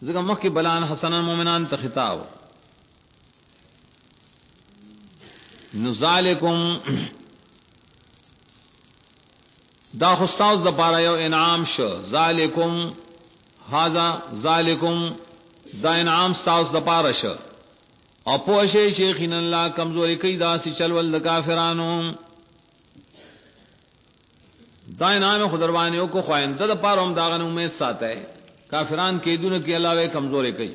زګه مخ کې بلان حسنا مومنان ته خطاب نذالکم دا خصاص د پاره یو انعام شو ذالکم هاذا ذالکم دا انعام تاسو د پاره شو او پوښی شیخین الله کمزوري کوي دا سي چلول د کافرانو دا انعام خدروانیو کو خوینده د پاره هم دا غن امید ساته کافران کې دونه کې علاوه کمزوري کوي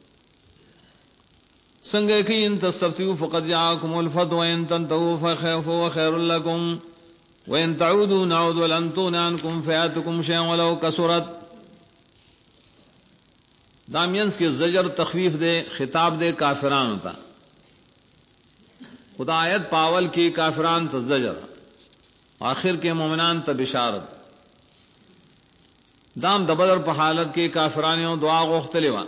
څنګه کې ان تستفتیو فقد جاءکم الفتح وان تنتهوا فخير وخير لكم وان تعودوا نعود ولن تغن عنكم فئاتكم شيئا ولو كثرت دامینس کے زجر تخفیف دے خطاب دے کافران ہوتا خدا آیت پاول کی کافران تو زجر آخر کے مومنان تو بشارت دام دبدر په حالت کې کافرانو دعا غوښتلې و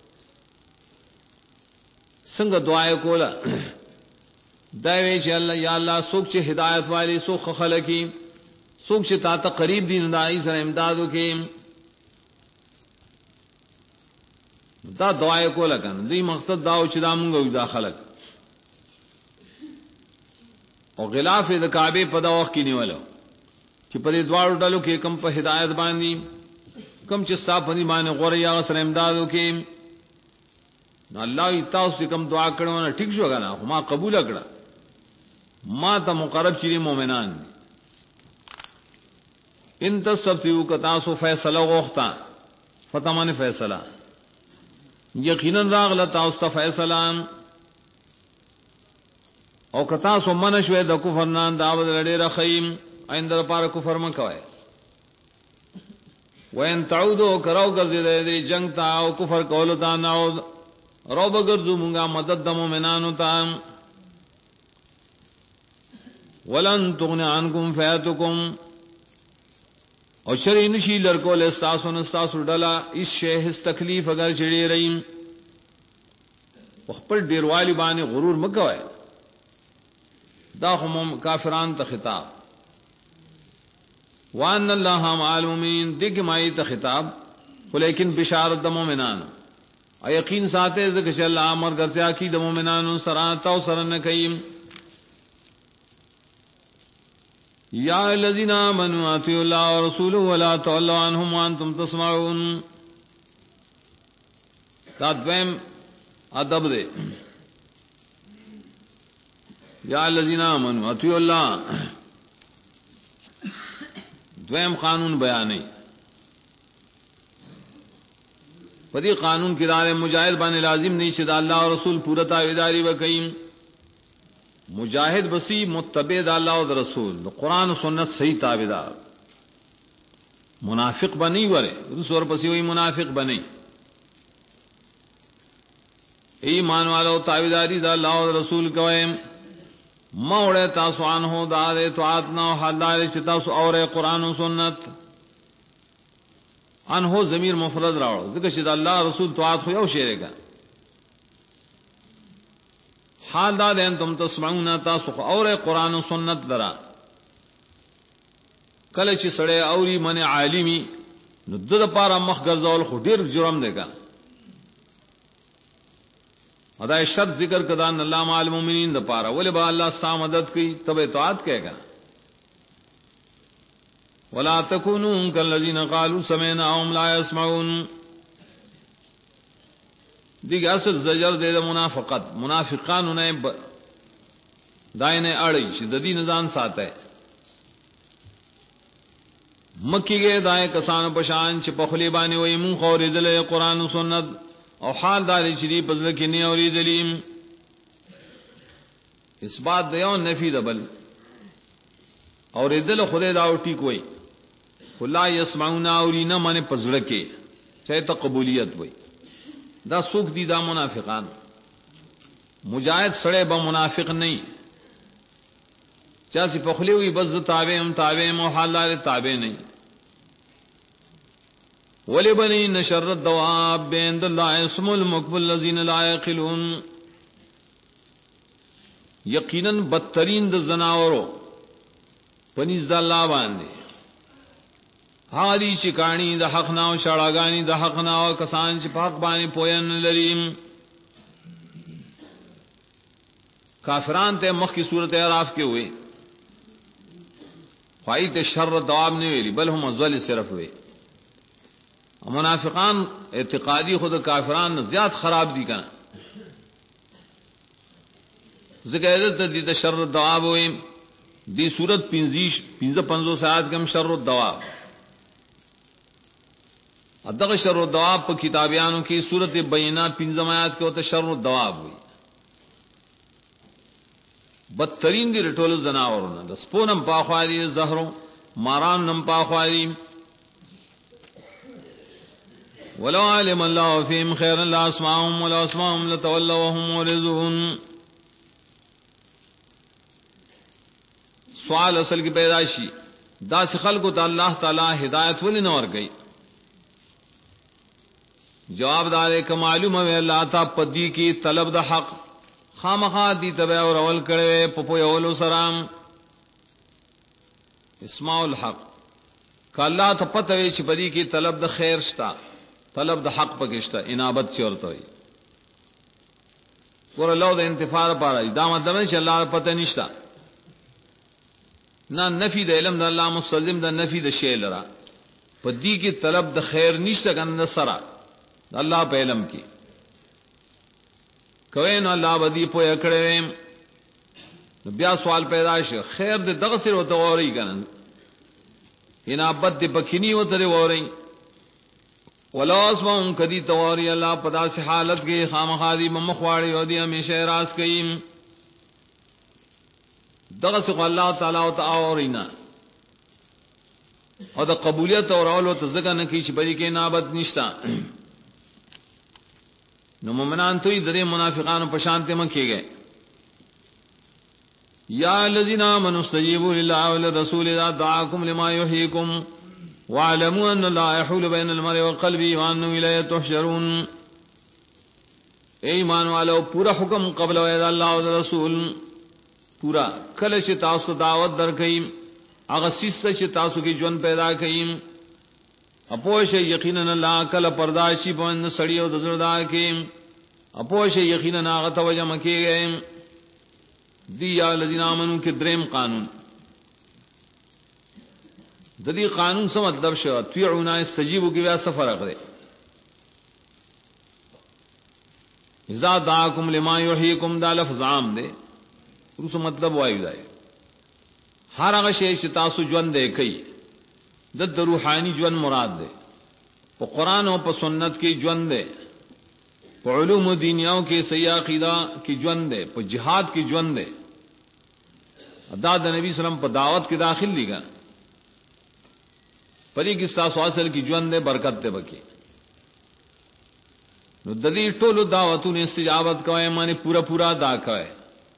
څنګه دعا کوله دا وی چې الله یا الله څوک چې هدایت والی څوک خلقي څوک چې تا ته قریب دي نه سره امدادو کې دا دعا کوله کنه دې مقصد دا او چې دا موږ دا خلق او غلاف د کعبه په دا وخت کې نیولو چې په دې دواړو ډلو کې کم په هدایت باندې کم چې صاحب باندې غوړی یا سره امدادو کې نو الله تاسو کوم دعا کړو نه ټیک شو کنه ما قبول کړه ما ته مقرب شری مومنان ان تسبتیو کتا سو فیصله غوښتا فتمانه فیصله یقینا راغله تاسو فیصله او کتا سو منشوي د کفر نان داود لړې رخیم ایندر پار کفر مکوي وین تعودو کراو ګرځي د جنگ تا او کفر کول تا نو روب ګرځو مونږه مدد د مومنانو ته ولن تغن عنكم فئاتكم او شری نشی لرکول استاسو نستاسو ډلا اس شی هیڅ تکلیف اگر چړي رہیم خپل ډیروالی باندې غرور مکوي دا هم کافران ته خطاب وان الله مع المؤمنین دغه مای ته خطاب ولیکن بشارت د مومنانو او یقین ساته ځکه چې الله امر ګرځیا کی د مومنانو سره تاسو سره نه کوي یا الذین آمنوا اطیعوا الله ورسوله ولا تولوا عنهم وانتم تسمعون دا دویم ادب دی یا الذین آمنوا اطیعوا الله دویم قانون بیانې په دې قانون کې دار مجاهد باندې لازم نه شي دا الله او رسول پورا تابعداري وکړي مجاهد بسی متبع د الله او رسول د قران او سنت صحیح تابعدار منافق بنئ وره رسول پسې وي منافق بنئ ایمان والو تابعداري د الله او رسول کوي موړه تاسو انه د اطاعت نو حلال چې تاسو اوره قران او سنت انه ضمیر مفرد راوړو ځکه چې د الله رسول اطاعت خو یو شی دی حال دا دین تم تسمعون تاسو اوره قران او سنت درا کله چې سړی اوري من عالمي نو د لپاره مخ ګرځول خو ډیر جرم دی ګان ادا شرط ذکر کدا ان الله مع المؤمنین د پاره ولې به الله ستا مدد کوي تبه اطاعت کېګا ولا تکونوا کالذین قالوا سمعنا وهم لا يسمعون دیگه اصل زجر د منافقت منافقانو نه داینه اړي چې د دین ځان ساته مکیږي دای کسان پشان چې په خلی باندې وای مون خوریدل قرآن او سنت او حال دار چې دی پزله کې نه اوریدلیم اثبات دیو نفی دبل اوریدل خدای دا او ټیک وای ولا يسمعون اورینا معنی پزله کې چاہے ته قبولیت وای دا سوق دي دا منافقان مجاهد سړی به منافق نه چا سی پخلی وی بز تابع محلال تابع نه ولی بنی نشر الدواب عند الله اسم المقبل الذين لا يعقلون یقینا بدترین د زناورو پنځ د الله باندې هادي شکانی د حق نه او شړاګانی د حق نه او کسان چې په حق باندې پوین لري. کافران ته مخ کی صورت اعراف کې وي خواہی ته شر دواب نه ویلي بل هم ازل صرف وي. منافقان اعتقادی خود کافران زیات خراب دي کنه ذکر د شر دواب وي. دی صورت 55 آیات کم شر الدواب ادغه شر الدواب په کتابیانو کې صورت بینہ 15 آیات کې وته شر الدواب وي. بدترین دی رټول زناورونه د سپونم پاخوالي زهرو ماران نم پاخوالي. ولو علم الله فيهم خيرا لاسمعهم ولو اسمعهم لتولوا وهم معرضون. سوال اصل کی پیدائشی دا خلقو ته الله تعالی ہدایت ولې نه ورګي. جواب دار ک معلوم ہے اللہ تا پدی کی طلب د حق خامخا دی تبع اور اول کړي په پو یولو سلام اسماء الحق ک الله ته پته وی چې پدی کی طلب د خیر شتا طلب د حق پکشتا انابت چورته وي ور الله د انتفاع لپاره دا مطلب چې الله پته نشتا نہ نفی د علم د الله مستلزم د نفی د شی لرا پدی کی طلب د خیر نشتا کنه سرا الله په علم کې کوي نو الله بدی په کړه بیا سوال پیدا شي خیر د دغه سره وته وری کنه انابت د پکینی وته وری ولا اسمهم کدی تواری الله پدا سے حالت کې خامخادي مخواړي او دی همیشه راز کئم دغه څخه الله تعالی او تعاورینا او د قبولیت او اولو ته ځکه نه کی چې بری کې انابت نشتا. نو مومنان ته درې منافقانو په شانته مکه گئے یا الذین آمنوا استجیبوا لله وللرسول اذا دعاکم لما یحییکم واعلموا ان الله يحول بين المرء وقلبه وانه الیه تحشرون. ایمان والو پورا حکم قبل او الله او رسول پورا کله چې تاسو دعوت درکئ هغه سیسه چې تاسو کې ژوند پیدا کئ اپوش یقینا الله کله پرداشي باندې سړی او دزردا کې اپوش یقینا هغه توجه مکیږي. دی یا الذین آمنو کې دریم قانون د دې قانون څه مطلب شو طیعونا استجیبوا کې بیا سفر غره اذا دعاکم لما یحییکم دا لفظ عام دی ورسو مطلب وایي دی هر هغه شی چې تاسو ژوند دی کوي د روحانی ژوند مراد ده په قران او په سنت کې ژوند ده په علوم دینیاو کې صحیح عقیده کې ژوند ده په جهاد کې ژوند ده ادا د نبی سلام په دعوت کې داخل لیګا پرې کې تاسو اصل کې ژوند ده برکت ده بکی نو د دې ټولو دعوتونو استجابت کوي معنی پورا ادا کوي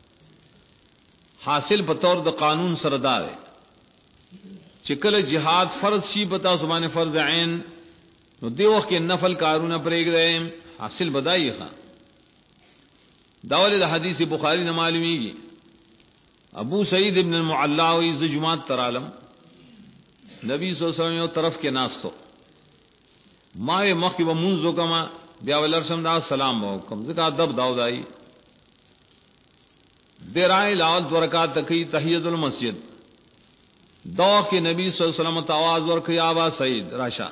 حاصل په تور د قانون سره ده چې کله جهاد فرض شي پتا سبحانه فرض عین نو دی وخت کې نفل کارونه پرېږدي حاصل بدایي ښا داول د حدیث بخاری نه معلومیږي ابو سعید ابن المعلا وی ز جمعات ترالم نبی صلی الله علیه وسلم یو طرف کې ناستو ما مخکې و منځو کما بیا ولرسم دا سلام وکم ځکه ادب داودای درای لاول ورکات تکي تحیت المسجد دو کې نبی صلی الله علیه وسلم تواز ورکړي ابا سعید راشا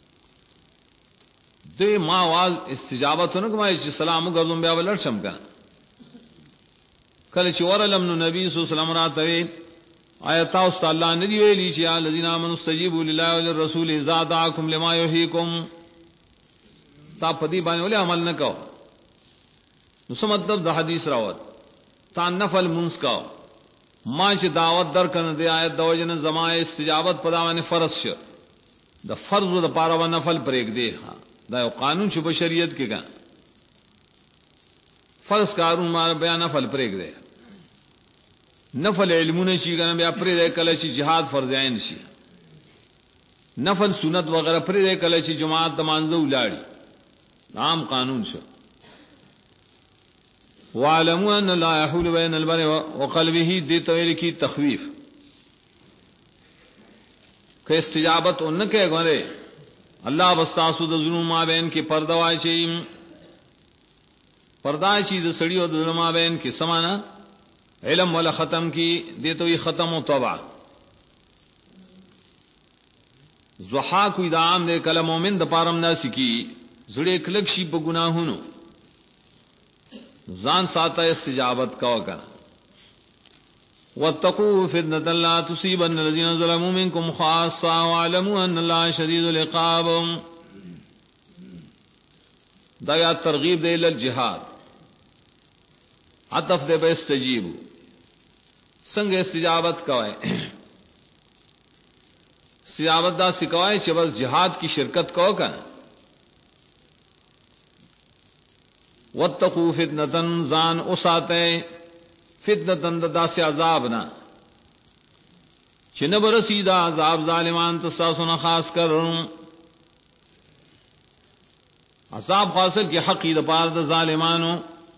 دې ما आवाज استجابتونه کومه چې سلام وګورم بیا ولرسم کنه کله چې ورلم نو نبی صلی الله علیه وسلم راته آیات او صلی الله ندی ویلی چې الذین آمنوا استجیبوا لله وللرسول اذا دعاکم لما یحییکم تا پدی باندې ولې عمل نکاو نو څه مطلب د حدیث راوت تا نفل منس کاو ما چې دعوت در کنه دی آیت د وجنه زما استجابت پداونه فرض شه د فرض د پاره و نفل پرېګ دی دا یو قانون چې په شریعت کې ګان فرض کارون ما بیان نفل پرېګ دی نفل علمونه شي ګان بیا پرې کله چې jihad فرض عین شي نفل سنت وغیرہ پرې کله چې جماعت د مانځو ولاړی عام قانون شو وعلموا ان لا يحول بين المرء وقلبه دي تویل کی تخویف کہ استجابت ان کے گورے اللہ بستاسو د ظلم مابین کی پردوای شي پردای شي د سړی او د ظلم مابین کی سمانا علم ولا ختم کی دیتو ہی ختم و توبہ زحا کوئی دا عام دے کلم مومن د پارم ناسی کی زړه کلک شي په گناهونو ځان ساته استجابت کا وکړه واتقوا فتنة لا تصيبن الذين ظلموا منكم خاصة واعلموا أن الله شديد العقاب دا یا ترغیب دے للجہاد عطف دے بستجیبوا سنگ استجابت کوئے استجابت دا سکوائے چې بس جہاد کی شرکت کو کنا واتقوا فتنة زان اساتے فتنة دا سے عذاب نہ چنب رسیدہ عذاب ظالمان تساسنا خاص کر عذاب حاصل کی حقی دا پار دا ظالمانو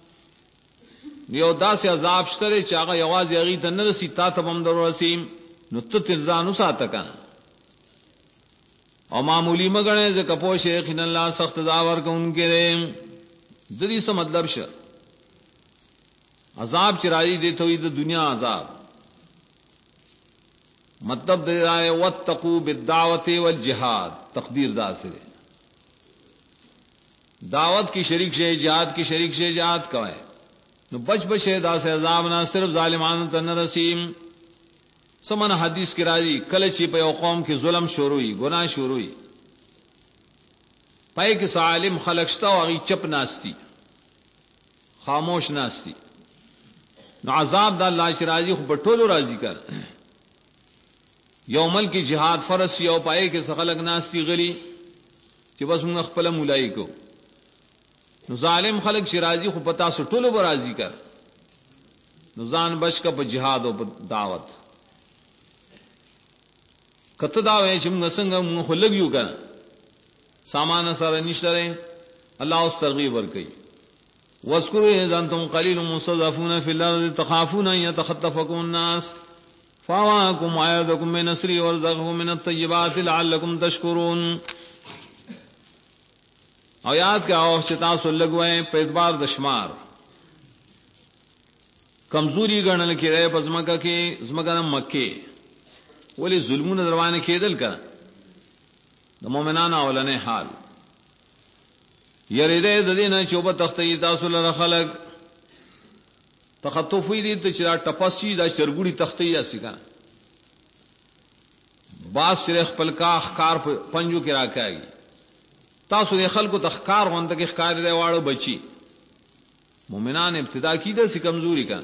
یو دا سے عذاب شترے چاگا یواز یغیتا نرسی تا تبم در رسیم نتت الزانو ساتکا اور معمولی مگنے سے کپوش یقین اللہ سخت داور کا ان کے ریم دری سے مطلب شر عذاب چرائی دیتے ہوئی تو دنیا عذاب مطلب دے رہا ہے واتقوا بالدعوت والجہاد تقدیر دا سے دعوت کی شریک سے جہاد کی شریک سے جہاد کا ہے نو بچ بچے دا سے عذاب نہ صرف ظالمان تن رسیم سمن حدیث کی راضی کلچی پہ قوم کی ظلم شروع ہوئی گناہ شروع ہوئی پائے کہ عالم خلقشتا وغی چپ ناستی خاموش ناستی نو عذاب دا اللہ شرازی خو بٹولو راضی کر یومل کی جہاد فرض یو پائے کہ سخلق ناستی غلی کہ بس من اخپل مولائی کو نو ظالم خلق شرازی خو پتا سو ټولو برازی کر نو ځان بچ کا په جهاد او دعوت کته دا وې چې موږ څنګه موږ خلګیو کړه سامان سره نشته الله اوس ترغیب ورکړي واذكروا اذا انتم قليل مستضعفون في الارض تخافون ان يتخطفكم الناس فاواكم وعيدكم بنصري وارزقكم من الطيبات لعلكم تشكرون او یاد کا او شتا سو لګوي په اعتبار د شمار کمزوري ګڼل کېږي په ځمکه کې ځمکه مکه ولی ظلمونه دروانه کېدل کړه د مؤمنانو اولنې حال یریده د دینه چوبه تختی تاسو لره خلق تخطفی دي ته چې ټپسی دا چرګوړي تختی یا سګا باز سره خپل کا اخکار پنجو کې راکاږي تاسو د خلکو تخکار غونډه کې ښکار دی واړو بچي مومنان ابتدا کیده سی کمزوری کا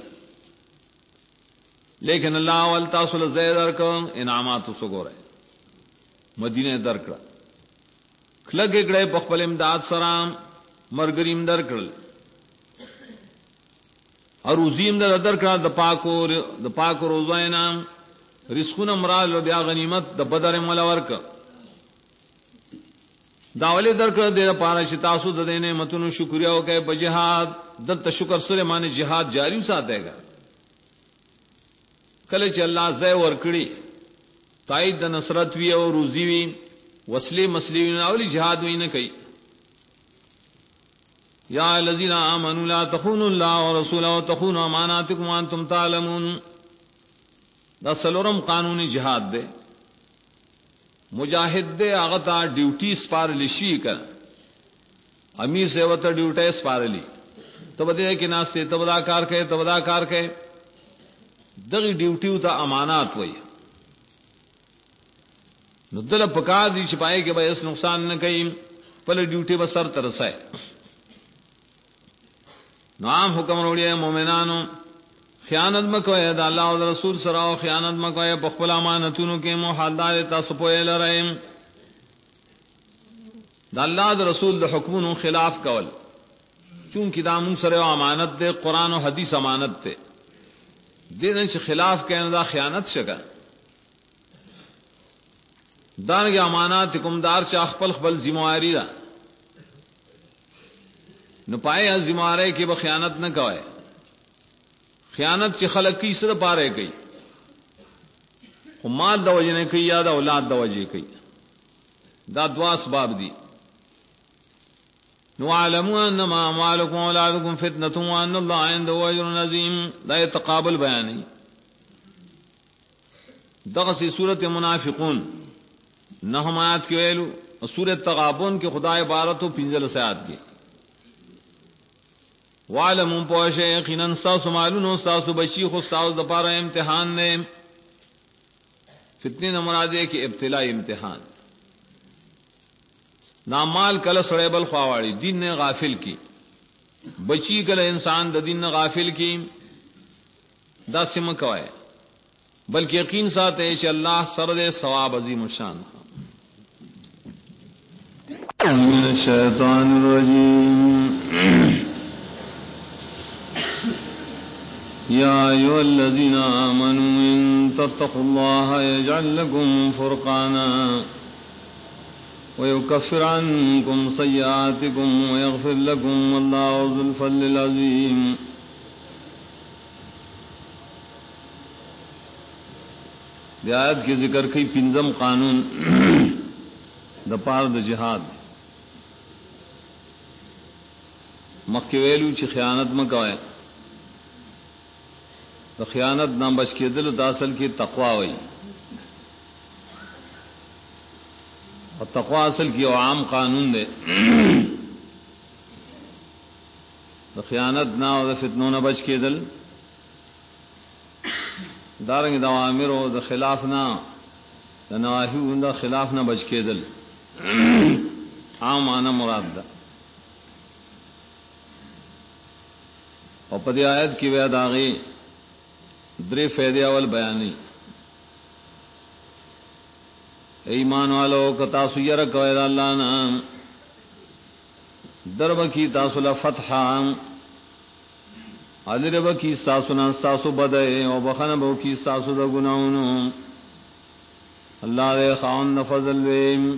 لیکن اللہ ول تاسو له زید ورکو انعامات وسګوره مدینه درکړه کلګ کړه په خپل امداد سره مرګریم درکړل او روزیم درکړه د پاکو روزاینا رزقونه مرال بیا غنیمت د بدر مولا ورک داولی درکړه د پاره چې تاسو د دې نعمتونو شکریا وکړئ په جهاد د شکر سره معنی جهاد جاری وساتېګا کله چې الله زای ورکړي تایید د نصرت وی او روزی وی وسلی مسلمین اولی جهاد وی نه کوي یا الذین آمنوا لا تخونوا الله ورسوله وتخونوا اماناتکم وانتم تعلمون دا سلورم قانونی جهاد ده مجاہد دے آغتا ڈیوٹی سپار لشی کر امیر سے وطا ڈیوٹی سپار لی تب دے کہ ناستے تب دا کار کہے دغی ڈیوٹیو تا امانات وئی نو دل پکار دی چھپائے کہ بھائی اس نقصان نہ کئی پل ڈیوٹی بس سر ترسائے نو عام حکم روڑی ہے مومنانو خیانت مکوئے دا اللہ و رسول سراو خیانت مکوئے پخپل امانتونو کے محادار تاسو پوئے لرائم دا اللہ دا رسول دا حکمونو خلاف کول چونکہ دا من سر امانت دے قرآن و حدیث امانت دے دین چھ خلاف کہنے دا خیانت شکا دانگی امانات کمدار چھ اخپل خپل ذمہواری دا نو پائے ذمہواری کی با خیانت نہ کوئے خیانت چې خلق کی سره پاره گئی خو مال د وجه نه کوي یا د اولاد د وجه کوي دا دوا اسباب دي نو علموا انما اموالكم واولادكم فتنه وان الله عنده اجر عظيم دا يتقابل بیان دغه سی سورۃ منافقون نهم آیات کې ویلو سورۃ تغابن کې خدای عبارتو 15 آیات کې وعلموا پوشه یقینا ساس مالونو ساس بچی خو ساس د پاره امتحان نه فتنه مراد ہے کہ ابتلاء امتحان نامال کله سړی بل خواړي دین نه غافل کی بچی کله انسان د دین نه غافل کی دا سم کوي بلکې یقین ساته چې الله سره ثواب عظیم شان من الشیطان الرجیم يا أيها الذين آمنوا إن تتقوا الله يجعل لكم فرقانا ويكفر عنكم سيئاتكم ويغفر لكم والله ذو الفضل العظيم دی آیت کی ذکر کی پنځم قانون د پاره د جهاد مخکې ویلو چې خیانت مکوئ د خیانت نه بچ کېدل د اصل کې تقوا وي او تقوا اصل کې عام قانون دی د خیانت نه او د فتنو نه بچ کېدل دارنګ د اوامر او د خلاف نه د نواهی د خلاف نه بچ کېدل عام معنا مراد ده او په دې آیت کې ویا داغي درې فائدې اول بیانې ایمان والو کتا سویر کوي د الله نام درب کی تاسو له فتح ادرب کی تاسو نه تاسو بدای او بخنه بو کی تاسو د ګناونو الله دې خان فضل ویم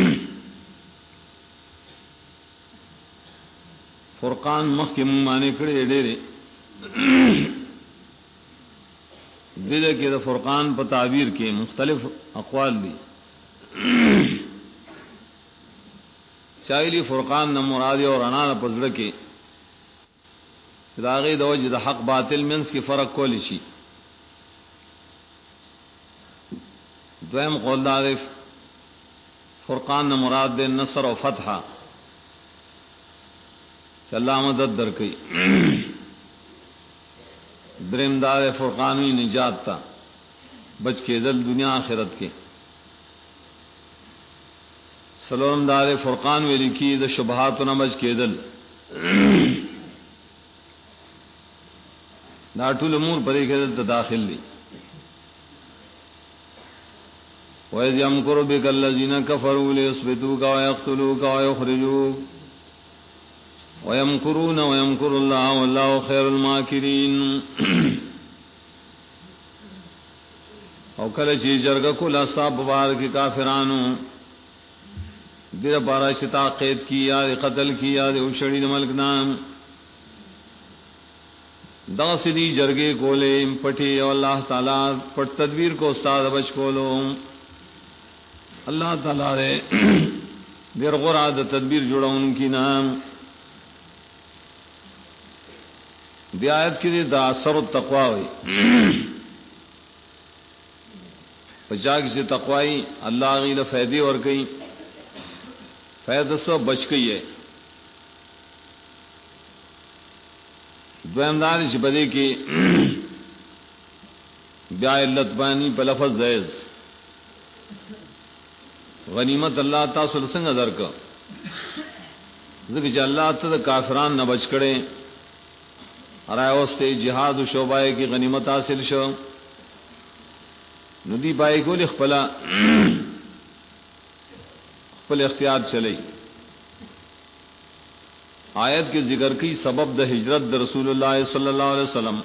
فرقان محکم معنی کړي ډېرې دله کې د فرقان په تعبیر کې مختلف اقوال دي شایلی فرقان نه مراد او رڼا په پزړه کې داغه د وجه د حق باطل منس کې فرق کول شي دویم قول دارف فرقان نه مراد د نصر او فتح چې الله مدد درکړي دریم دار فرقانی نجات تا بچ کے دل دنیا آخرت کے سلام دار فرقان ویلی کی د شبہات نہ بچ کے دل دا ټول امور پرې کې دل داخل دي وَإِذْ يَمْكُرُ بِكَ الَّذِينَ كَفَرُوا لِيُثْبِتُوكَ وَيَقْتُلُوكَ وَيُخْرِجُوكَ وَيَمْكُرُونَ وَيَمْكُرُ اللَّهُ وَاللَّهُ خَيْرُ الْمَاكِرِينَ او کله چې جرګه کول اصحاب مبارک کافرانو دغه بارا شتا قید کیا قتل کیا او شړی د ملک نام دا سړي جرګه کولې پټي او الله تعالی پټ تدبیر کو استاد بچ کولو الله تعالی دې غره د تدبیر جوړونکي نام دی آیت کې دا اثر التقوا وي پجاګ سے تقوی الله غیله فائدې ور کوي فائدہ سو بچ گئی ہے دویم دار چې بده کې بیا علت باندې په لفظ زیز غنیمت الله تاسو څنګه درک ځکه چې الله ته کافرانو نه بچ کړي راوسته jihad او شوبای کی غنیمت حاصل شو ندی پای کول خپل اختیار چلی آیت کے ذکر کی سبب د ہجرت د رسول اللہ صلی اللہ علیہ وسلم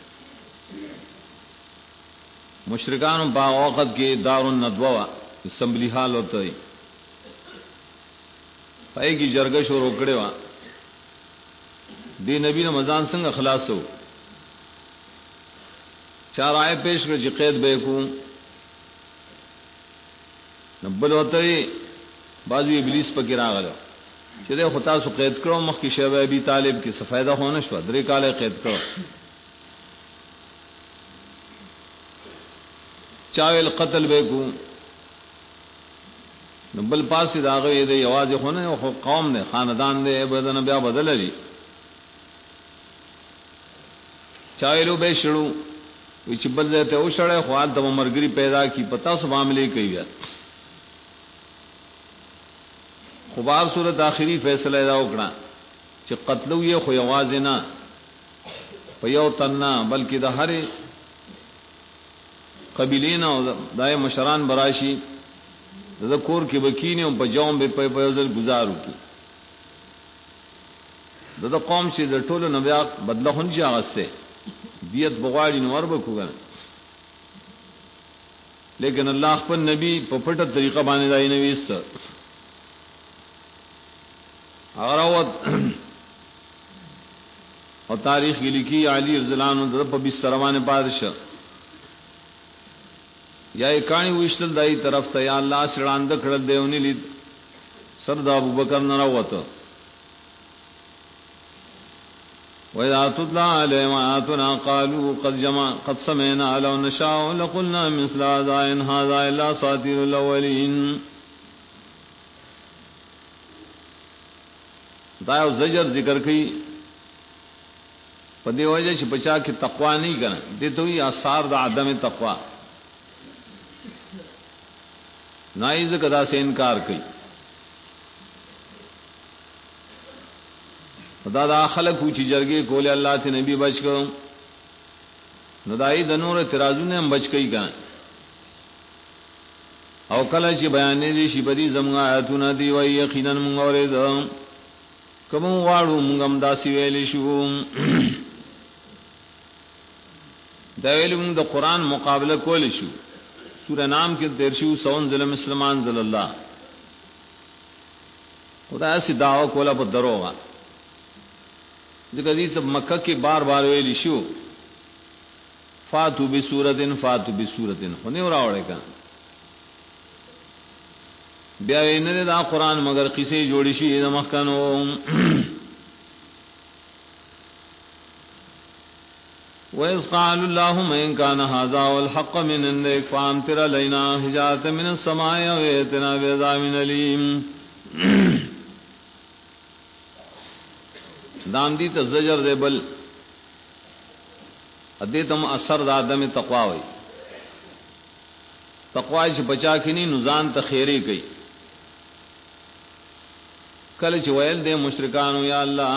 مشرکان با وقت کے دار الندوہ اسمبلی حال ہوتا ہے پای کی جرگش اور روکڑے وا دی نبی رمضان څنګه خلاصو چار آئے پیش کر چې قید به کو نبل وته بازو ابلیس پکې راغلو چې دا خطا سو قید کړو مخ کې شیبه ابي طالب کې سفیده هونه شو 3 کال قید کړو چاویل قتل به کو نبل پاسې داغه دې आवाज خونه او قوم نه خاندان دې بدن بیا بدل لري چاویلو به شړو وی چې بل ته او شړې خو د مرګري پیدا کی پتا سو معاملې کوي خو بار صورت آخری فیصله دا وکړه چې قتلو یې خو یواز نه په یو تنه بلکې د هر قبیلین او دای مشران براشي د کور کې وکینه او په جوم به په ځل گزارو کی د قوم چې د ټولو نبیا بدله هونځي غسته دیت بغواړي نو ور بکوګنه لیکن الله خپل نبی په پټه طریقه باندې دای نه وېست اغراوت او تاریخ کې لیکي علی رضی الله عنه د په بستروانه بادشاہ یا کانی وشتل دای طرف ته یا الله سړاند کړل دیونی لید سر د ابوبکر نه راوته وَإِذَا تُتْلَى عَلَيْهِمْ آيَاتُنَا قَالُوا قَدْ سَمِعْنَا لَوْ نَشَاءُ لَقُلْنَا مِثْلَ هَذَا إِنْ هَذَا إِلَّا أَسَاطِيرُ الْأَوَّلِينَ دا یو زجر ذکر کړي په دې وجه چې بچا کې تقوا نه کړي دې ته یې آثار د عدم تقوا نایز کدا سے انکار کړي دا خلق چې جرګې کوله الله ته نبی بچ کړو نو دای د نور اعتراضونه هم بچ کړي ګان او کله چې بیانې دي شی بدی زمغه آیاتونه دی وای یقینا موږ اورید کوم واړو موږ هم داسې ویلې شو دا ویلو موږ د قران مقابله کول شو سورہ نام کې تیر شو سون ظلم مسلمان ذل الله خدای سي داوا کوله په دروغه ځکه دې ته مکه کې بار بار ویلې شو فاتو بسورتن خو نه راوړې کا بیا وینه دا قران مگر قصې جوړې شي د مخکنو وَإِذْ قَالُوا اللَّهُمَّ إِنْ كَانَ هَذَا هُوَ الْحَقُّ مِنْ عِنْدِكَ فَأَمْطِرْ عَلَيْنَا حِجَارَةً مِنَ السَّمَاءِ أَوْ ائْتِنَا بِعَذَابٍ أَلِيمٍ دام دی ته زجر دی بل ادې تم اثر د ادم تقوا وي تقوا چې بچا کینی نزان ته خیره کوي کله چې ویل دې مشرکانو یا الله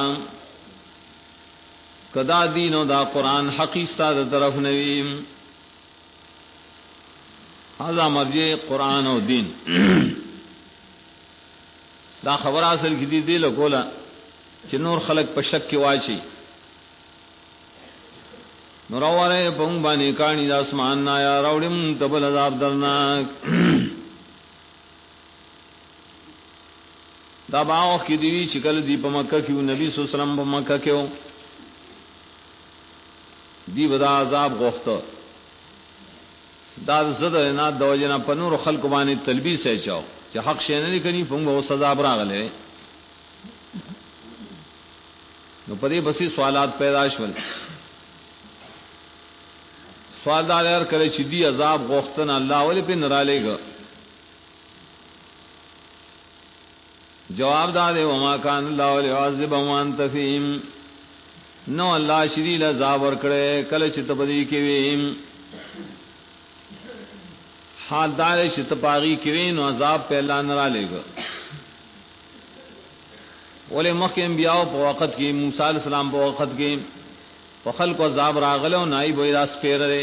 کدا دین او دا قران حقی ستاسو طرف نویم هاذا مرجع قران او دین دا خبر اصل کې دی له کوله چې نور خلق په شک کې واچي نور اوره په باندې کانی د اسمان نا یا راوړم تبل عذاب درناک دا باغ کې دی چې کله دی په مکه کې نبی صلی الله علیه وسلم په مکه کې دی ودا عذاب غوښته دا زده نه د وجنه په نور خلق باندې تلبیس یې چاو چې حق شې نه کني په موږ سزا براغله نو پدې بسې سوالات پیدا شول سوال دا لر کړي چې دی عذاب غوښتن الله ولې په نرالېګ جواب دا دی وما کان الله وليعذب وانت فيهم نو الله شدید عذاب ور کړي کله چې تبدی کې ویم حال دار چې تپاغي کې وین نو عذاب په الله نرالېګ ولې مخکې انبیاء په وخت کې موسی علیہ السلام په وخت کې په خلکو عذاب راغله او نائب وې راس پیره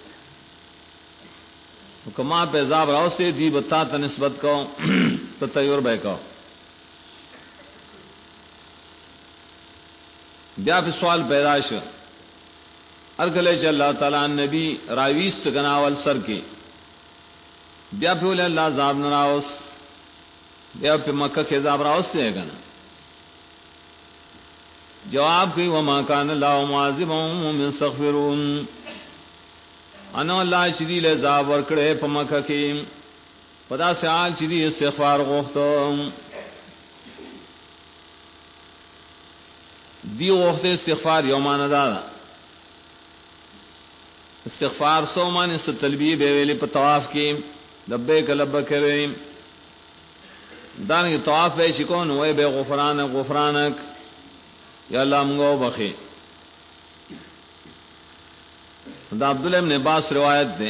کما په عذاب راوسته دی بتا ته نسبت کو ته تیور به کو بیا په سوال پیدا شو ارګله چې الله تعالی نبی راويست غناول سر کې بیا په ول الله عذاب نه راوس بیا په مکه کې عذاب راوسته غنا جواب کوي وما كان الله معذبهم وهم يستغفرون انا الله شدید عذاب ورکړې په مکه کې پدا سے حال چې دی استغفار غوښته دی غوښته استغفار یو معنی ده استغفار سو معنی ست تلبیه به ویلې په طواف کې لبیک لبیک وی دانګ طواف به شي کو نو به غفرانک غفرانک یا الله موږ بخي دا عبد الله بن عباس روایت ده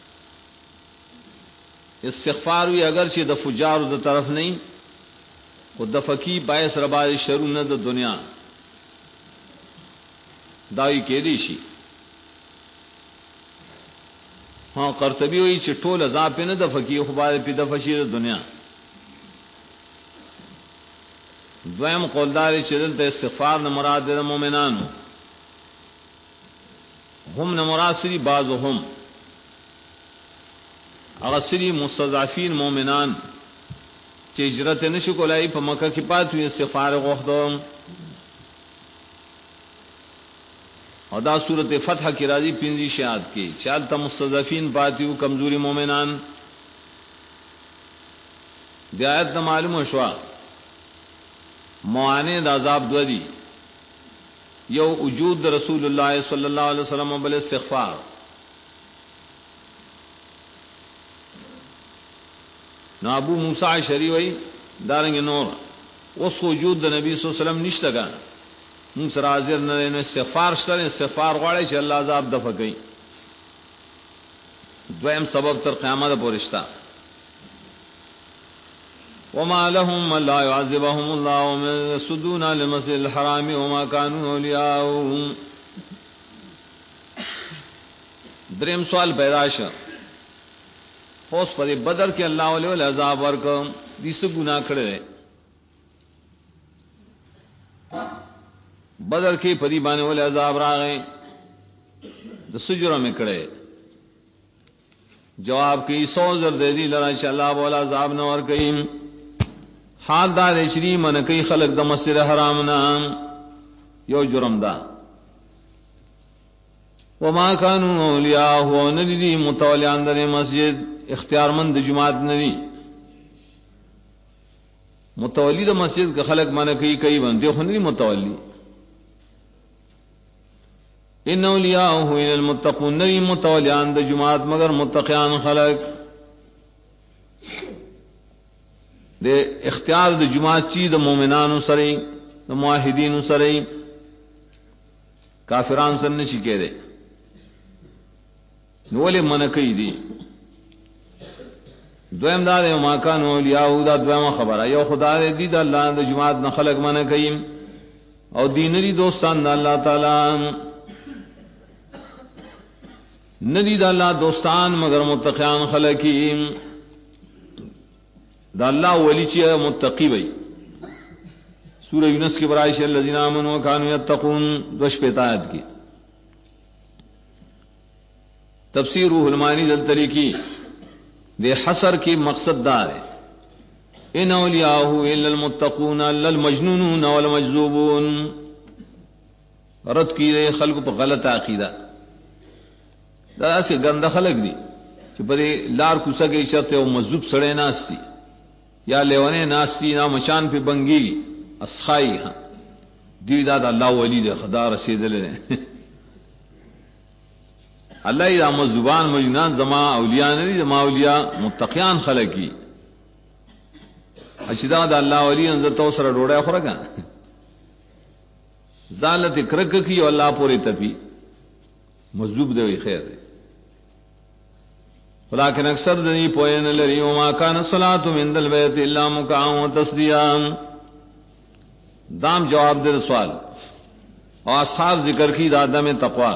استغفار وی اگر چې د فجار د طرف نه خود د فقی باعث ربا شرور نه د دنیا دای کې دی شي ها قرطبی وی چې ټول عذاب نه د فقی خو باندې په د فشیر دنیا دویم قولدار چې د استغفار نه مراد د مؤمنانو هم نه مراد سری بعضهم اغسری مستضعفین مومنان چې هجرت نشو کولای په مکه کې پاتې استغفار غوښتو او دا سورته فتح کې راځي 15 شهادت کې چالت مستضعفین پاتې کمزوري مومنان د آیت معلومه شو موانع د عذاب دو دي یو وجود رسول الله صلی الله علیه وسلم بل استغفار نو ابو موسی شری وای دارنګ نور اوس وجود د نبی صلی الله علیه وسلم نشته ګان موږ سره حاضر نه نه استغفار شته استغفار غواړي چې الله عذاب دفع کوي دویم سبب تر قیامت پورې شته وما لهم لا يعذبهم الله ومن يصدون عن المسجد الحرام وما كانوا اولياءه دریم سوال پیدا شو اوس په بدر کې الله ولې عذاب ورکوم دې څه ګناه کړل بدر کې په دې باندې ولې عذاب راغی د سجره مې کړې جواب کې 100 زر دې دي لره ان شاء الله بولا عذاب نه ور کوي حال دار شری من کوي خلق د مسجد حرام نه یو جرم ده وما كانوا اولیاء هو ندی متولیان د مسجد اختیار مند جماعت ندی متولی د مسجد که خلق من کوي باندې خو ندی متولی ان اولیاء هو المتقون ندی متولیان د جماعت مگر متقیان خلق د اختیار د جماعت چی د مؤمنانو سره د موحدینو سره کافرانو سره نشي کېده نو ولې منکې دي دویم دا د ما کان اولیاء دا دویمه خبره یو خدای دې د الله د جماعت نه خلق منکې او دین دي دوستان د الله تعالی ندی د الله دوستان مگر متقیان خلقین دا الله ولی چې متقی وي سورہ یونس کې برائش الذین آمنوا وكانوا يتقون دوش پیتایت کی تفسیر روح المانی دل طریقی دے حصر کی مقصد دار ہے ان اولیاء الا المتقون الا المجنونون والمجذوبون رد کی دے خلق په غلط عقیدہ دا سے گنده خلق دی چې په لار کوڅه شرط او مذوب سړی ناشتي یا لیونه ناشتي نا مشان په بنگی اسخای دی دا الله ولی دے خدا رسیدل نه الله یا مذوبان مجنان زما اولیاء نه زما اولیاء متقیان خلقی اشدا د الله ولی ان تو سره ډوړی خورګا زالت کرک کی او الله پوری تپی مذوب دی خیر دی ولكن اکثر دنی پوین لري او ما کان الصلاه من البيت الا مكعا وتصديا دام جواب دے سوال اور اصحاب ذکر کی دادا میں تقوا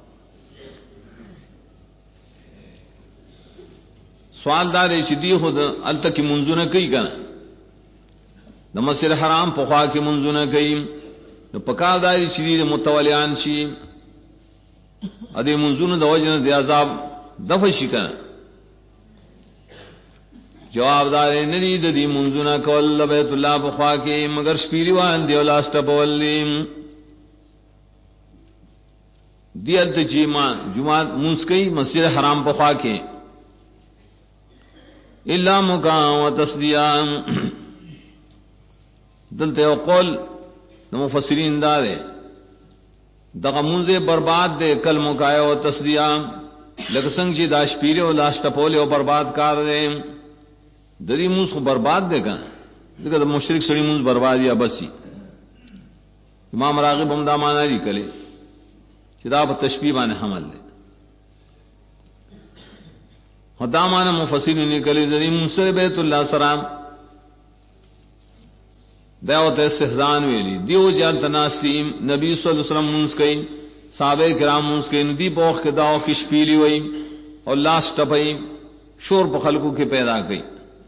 سوال دار چې دی خود الته کی منځونه کوي کنه د مسجد حرام په خوا کې منځونه کوي نو پکار دای چې دی متولیان شي ا دې منځونه د وجنه د عذاب دفع شي کنه جواب دار نه دی د دې منځونه کول بیت الله په خوا کې مگر شپېلی وان دی ولاست بولیم دیت جما جمعه منځ کوي مسجد حرام په خوا کې الا مکا و تصدیہ دلتے او قول مفسرین دا دے دغه منځه برباد دے کل مکا و تصدیہ لکه څنګه چې دا شپیره او لاس ټپول او برباد کار دے د دې موږ خو برباد دے کنه دغه مشرک سړي موږ برباد یا بسی امام راغب هم دا معنا لیکلي چې دا په تشبیه باندې حمل دی خدا معنا مفسرین لیکلي د دې موسی بیت الله سلام دا او ته استهزان ویلي دیو جان تناسیم نبی صلی الله علیه وسلم منس کین صحابه کرام منس کین دی په وخت دا او کش پیلی وای او لاس ټپای شور په خلکو کې پیدا کړي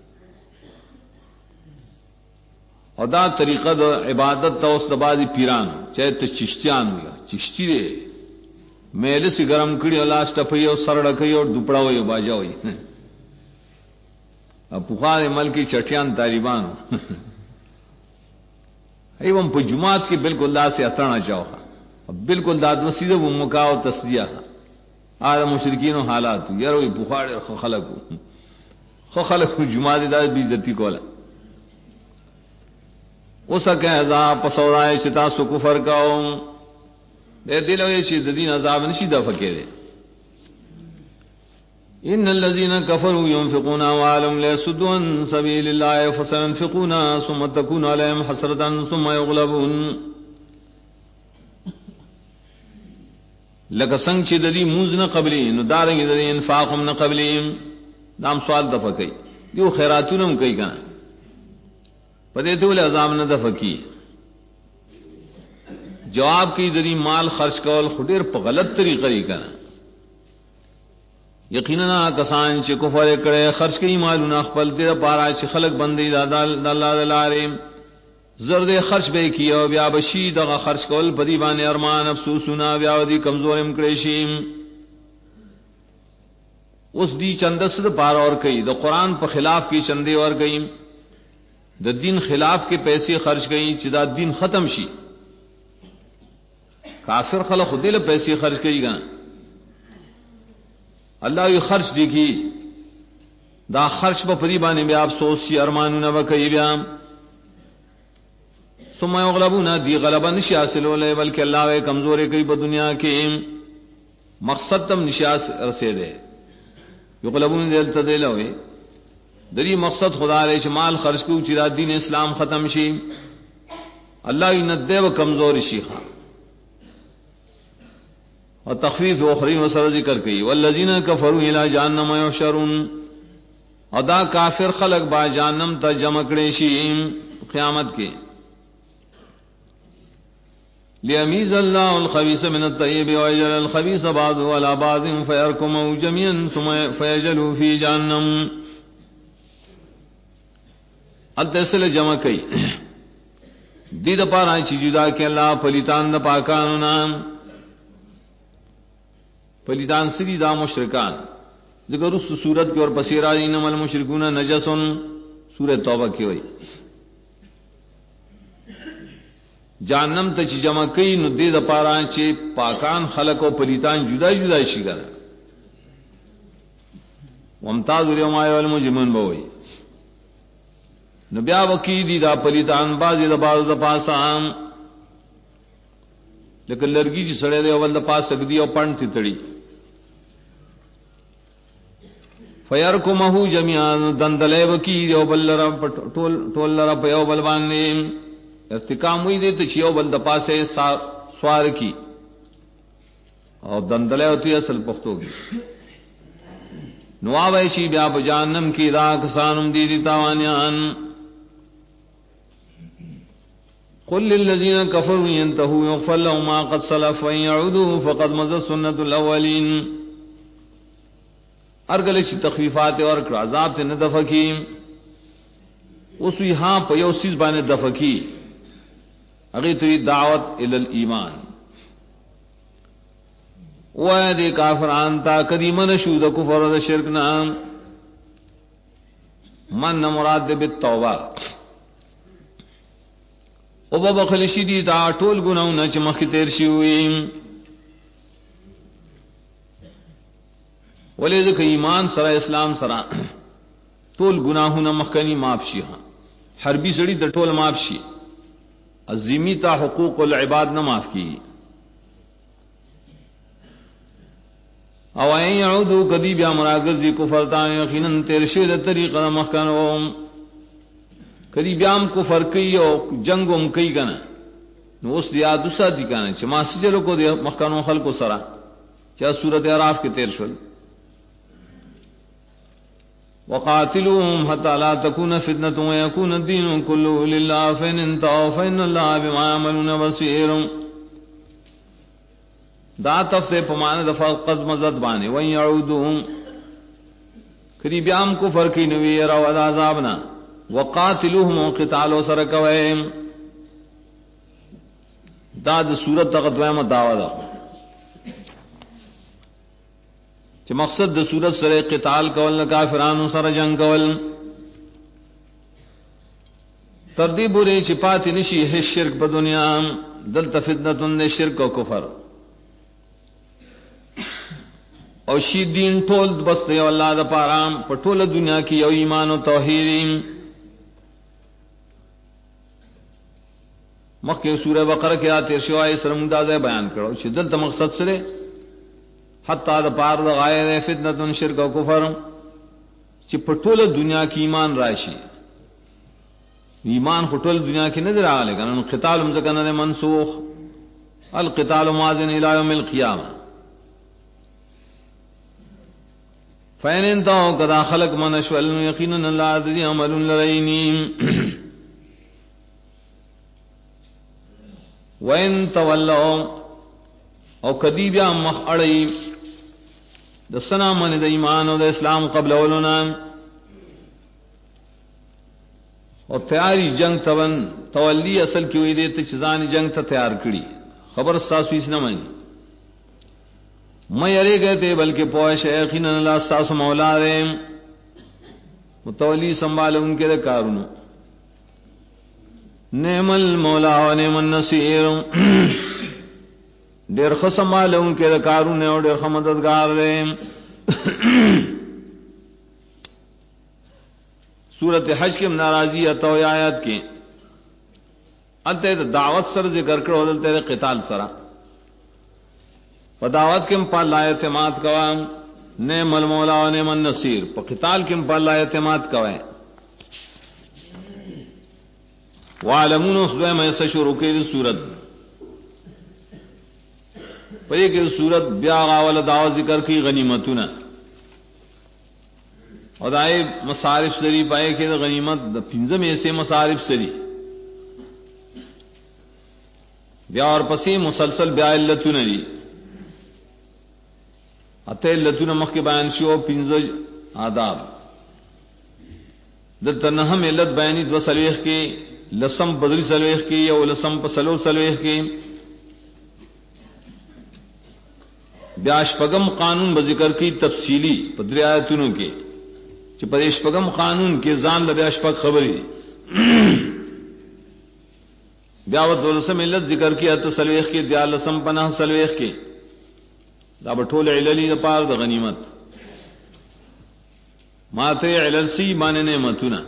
او دا طریقه د عبادت ته اوس د بازي پیران چاہے ته چشتیان وي چشتی دی میل سی گرم کړي او لاس ټپای او سرړ کوي او دوپړا وي باجا وي په خاله ملکی چټیان طالبان ایوم په جمعات کې بالکل لا سے اتانا چاو بالکل داد مسجد و مکا و تصدیہ آدم مشرکین و حالات یاروی بخار خو خلق جمعات دا بیزتی کولا اوسا کہ عذاب پسورائے چتا سو کفر کاؤ دے دلوئے چی دین عذاب نشی دا فکرے ان الذين كفروا ينفقون اموالهم ليصدوا عن سبيل الله فسينفقونها ثم تكون عليهم حسرة ثم يغلبون لك څنګه چې د دې موز نه قبلې نو دارنګ د انفاق هم نه قبلې نام سوال د فقې یو خیراتونه هم کوي کنه پدې ته ول عذاب نه د فقې جواب کې د دې مال خرج کول خډیر په غلط طریقې کوي کنه یقینا کسان چې کفر کړي خرج کوي مالونه خپل دې لپاره چې خلق بندي د الله لاره زرد خرج به کیو بیا بشی دغه خرج کول په دی باندې ارمان افسوسونه بیا دی کمزورم کړي شي اوس دی چندس د پار اور کوي د قران په خلاف کې چندې اور کوي د دین خلاف کې پیسې خرج کوي چې دا دین ختم شي کافر خلک خود له پیسې خرج کوي ګان الله یې خرج دی کی دا خرج په پری باندې بیا افسوس شي ارمانونه وکړي بیا ثم یغلبون دی غلبا نشي حاصلوله بلکې الله یې کمزوري کوي په دنیا کې مقصد تم نشي رسیدي یغلبون دلته دلوي دری مقصد خدا علیہ مال خرج کو چې دین اسلام ختم شي الله یې ندې و کمزوري شي اور تخفیف اخری وسر ذکر کی والذین کفروا الی جہنم یحشرون ادا کافر خلق با جہنم ته جمع کړي شي قیامت کې لیمیز الله الخبیث من الطیب ویجعل الخبیث بعضه على بعض فیرکمه جميعا ثم فیجلوا فی جہنم التسل جمع کړي دې د پاره چې جدا کې الله پلیتان د پاکانو نام پلیدان سری دا مشرکان ذکر اس صورت کی اور پسیرا انما المشرکون نجسن سورہ توبہ کی ہوئی جہنم ته چې جمع کوي نو دې د پاره چې پاکان خلق او پلیتان جدا جدا شي ګره ومتاز اليوم والمجرمون بوي نو بیا وکی دي دا پلیتان بازي د بازو د پاسام لکه لرګي چې سړی دی اول د پاسه دی او پڼ تړي فیرکمه جميعا دندلې وکی یو بل را ټول را په یو بل باندې استقام وي دي ته چې یو بل د پاسه سوار کی او دندلې او تی اصل پختو نو اوای شي بیا په جهنم کې را کسانم دي تاوانيان قل للذين كفروا ينتهوا يغفر لهم ما قد سلف وإن يعودوا فقد مضت سنة الأولين ارگل چی تخفیفات اور عذاب تے نہ دفکی اس یہاں پہ یو سیز بانے دفکی اگے تو دعوت الی الایمان وای دے کافران تا قدیمن شود کفر و شرک نام من مراد دے بالتوبہ او بابا خلشی دی تا ټول ګناونه چې مخکې تیر شي وي ولې ځکه ایمان سره اسلام سره ټول ګناهونه مخکنی معاف شي حربي سړي د ټول معاف شي عظیمی تا حقوق العباد نه معاف کی او ان يعودوا کذب یا مراغزی کفر تا یقینا تیر شه د طریقه مخکنو کدی بیام کفر کوي او جنگوم کوي کنه نو اوس یاد وساتي کنه چې ما سجلو کو د مخکنو خلکو سره چې سورۃ اعراف کې تیر شول وقاتلوهم حتى لا تكون فتنة ويكون الدين كله لله فإن انتهوا فإن الله بما يعملون بصير دا تفته پمانه د فقط مزد باندې وان يعودهم کری بیام کو فرقی نوی را ود عذابنا وقاتلوهم قتال سرکوهم دا د صورت دغه دویمه داوا ده چې مقصد د صورت سره قتال کول کافرانو سره جنگ کول تر دې پورې چې پاتې نشي هیڅ شرک په دنیا دلته فتنه شرک او کفر او شی دین ټول بس دی الله د پاره په ټوله دنیا کې یو ایمان او توحید مخکې سوره بقره کې آیت شوای سره مندازه بیان کړو چې دلته مقصد سره حتی د پار د غیر فتنه شرک او کفر چې په ټوله دنیا کې ایمان راشي ایمان په ټوله دنیا کې نه راغلی کنه قتال هم ځکه نه منسوخ القتال ماضن الى يوم القيامه فین انتهوا کدا خلق من شول یقینا الله ذی عمل لرینی وین تولوا او کدی بیا مخ اړی د سنا من د ایمان او د اسلام قبل اولنا او تیاری جنگ تولی اصل کی وی دیتے چزانی جنگ ته تیار کړي خبر ساسو اس نه مانی مې یری گئے ته بلکې پوه شیخین الله ساس مولا دې متولی سنبالون کې د کارونو نعم المولا و نعم النصير ډیر خصمالون کې د کارونه او ډیر مددگار دی سورۃ حج کې ناراضی اتو آیات کې انته دعوت سره ذکر کړو دلته قتال سره په دعوت کې په الله اعتماد کوا نعم المولا و نعم النصير په قتال کې په الله اعتماد کوا وعلمون اسدوه مې شروع کړي سورۃ پدې کې صورت بیا غاول دعوت ذکر کی غنیمتونه او دای مصارف سری پای کې د غنیمت د 15 میں سے مصارف سری بیا اور پسې مسلسل بیا علتونه دي اته علتونه مخکې بیان شو 15 آداب د تنهم علت بیانې 2 سلويخ کې لسم بدری سلويخ کې او لسم په سلويخ کې بیا شپغم قانون به ذکر کی تفصیلی په درې آیتونو کې چې په شپغم قانون کې ځان له بیا شپږ خبرې بیا و دولسم علت ذکر کی اته سلويخ کې دیالسم پناه سلويخ کې دا په ټول عللی د پاره د غنیمت ماته علل سی باندې نعمتونه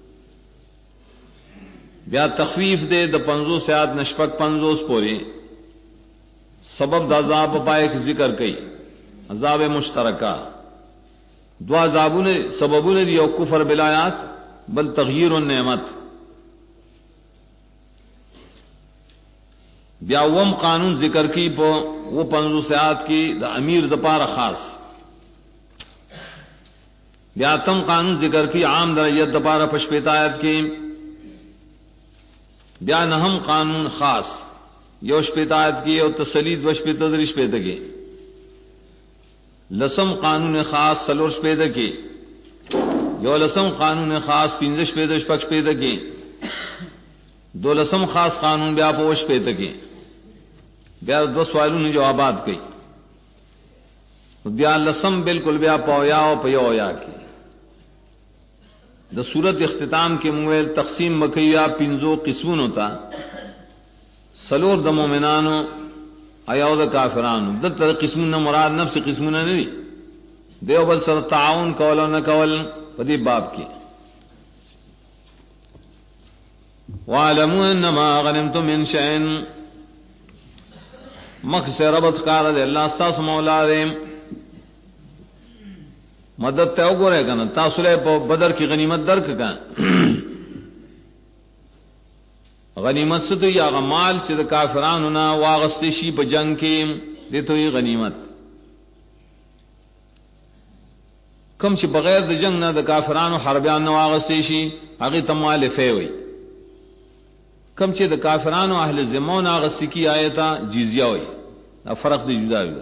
بیا تخفیف دے د 50 ساعت نشپک 50 پورې سبب د عذاب پای کې ذکر کړي عذاب مشترکہ دو عذابونه سببونه دی او کفر بالآیات بل تغییر النعمت بیا وم قانون ذکر کی په و 50 ساعت کې د امیر د پاره خاص بیا تم قانون ذکر کی عام درجت د پاره پشپیتایت کې بیا نهم قانون خاص یو شپیتایت کی او تسلید وشپیت درش پیدا کی لسم قانون خاص سلور پیدا کی یو لسم قانون خاص 15 پیدا شپک پیدا کی دو لسم خاص قانون بیا پوش پیدا کی بیا دو سوالونو جوابات کی بیا لسم بالکل بیا پویا او پيویا کی د صورت اختتام کې موږ تقسیم مکیا 15 قسمونو ته سلور د مؤمنانو ایاو د کافرانو دغه قسمونه مراد نفس قسمونه نه دي دیو بل سره تعاون کول نه کول په دې باب کې وَاعْلَمُوا أَنَّمَا غَنِمْتُم مِّن شَيْءٍ مخسر ربط کار دے اللہ ساس مولا دے مدد تے وګورئ کنه تاسو له په بدر کې غنیمت درک کا غنیمت څه دی هغه مال چې د کافرانو نه واغستې شي په جنگ کې دې ته یې غنیمت کم چې بغیر د جنگ نه د کافرانو حربیان نه واغستې شي هغه ته مالفه وي کم چې د کافرانو اهل ذمون اغستی کی آیتا جزیه وي دا فرق دی جدا جدا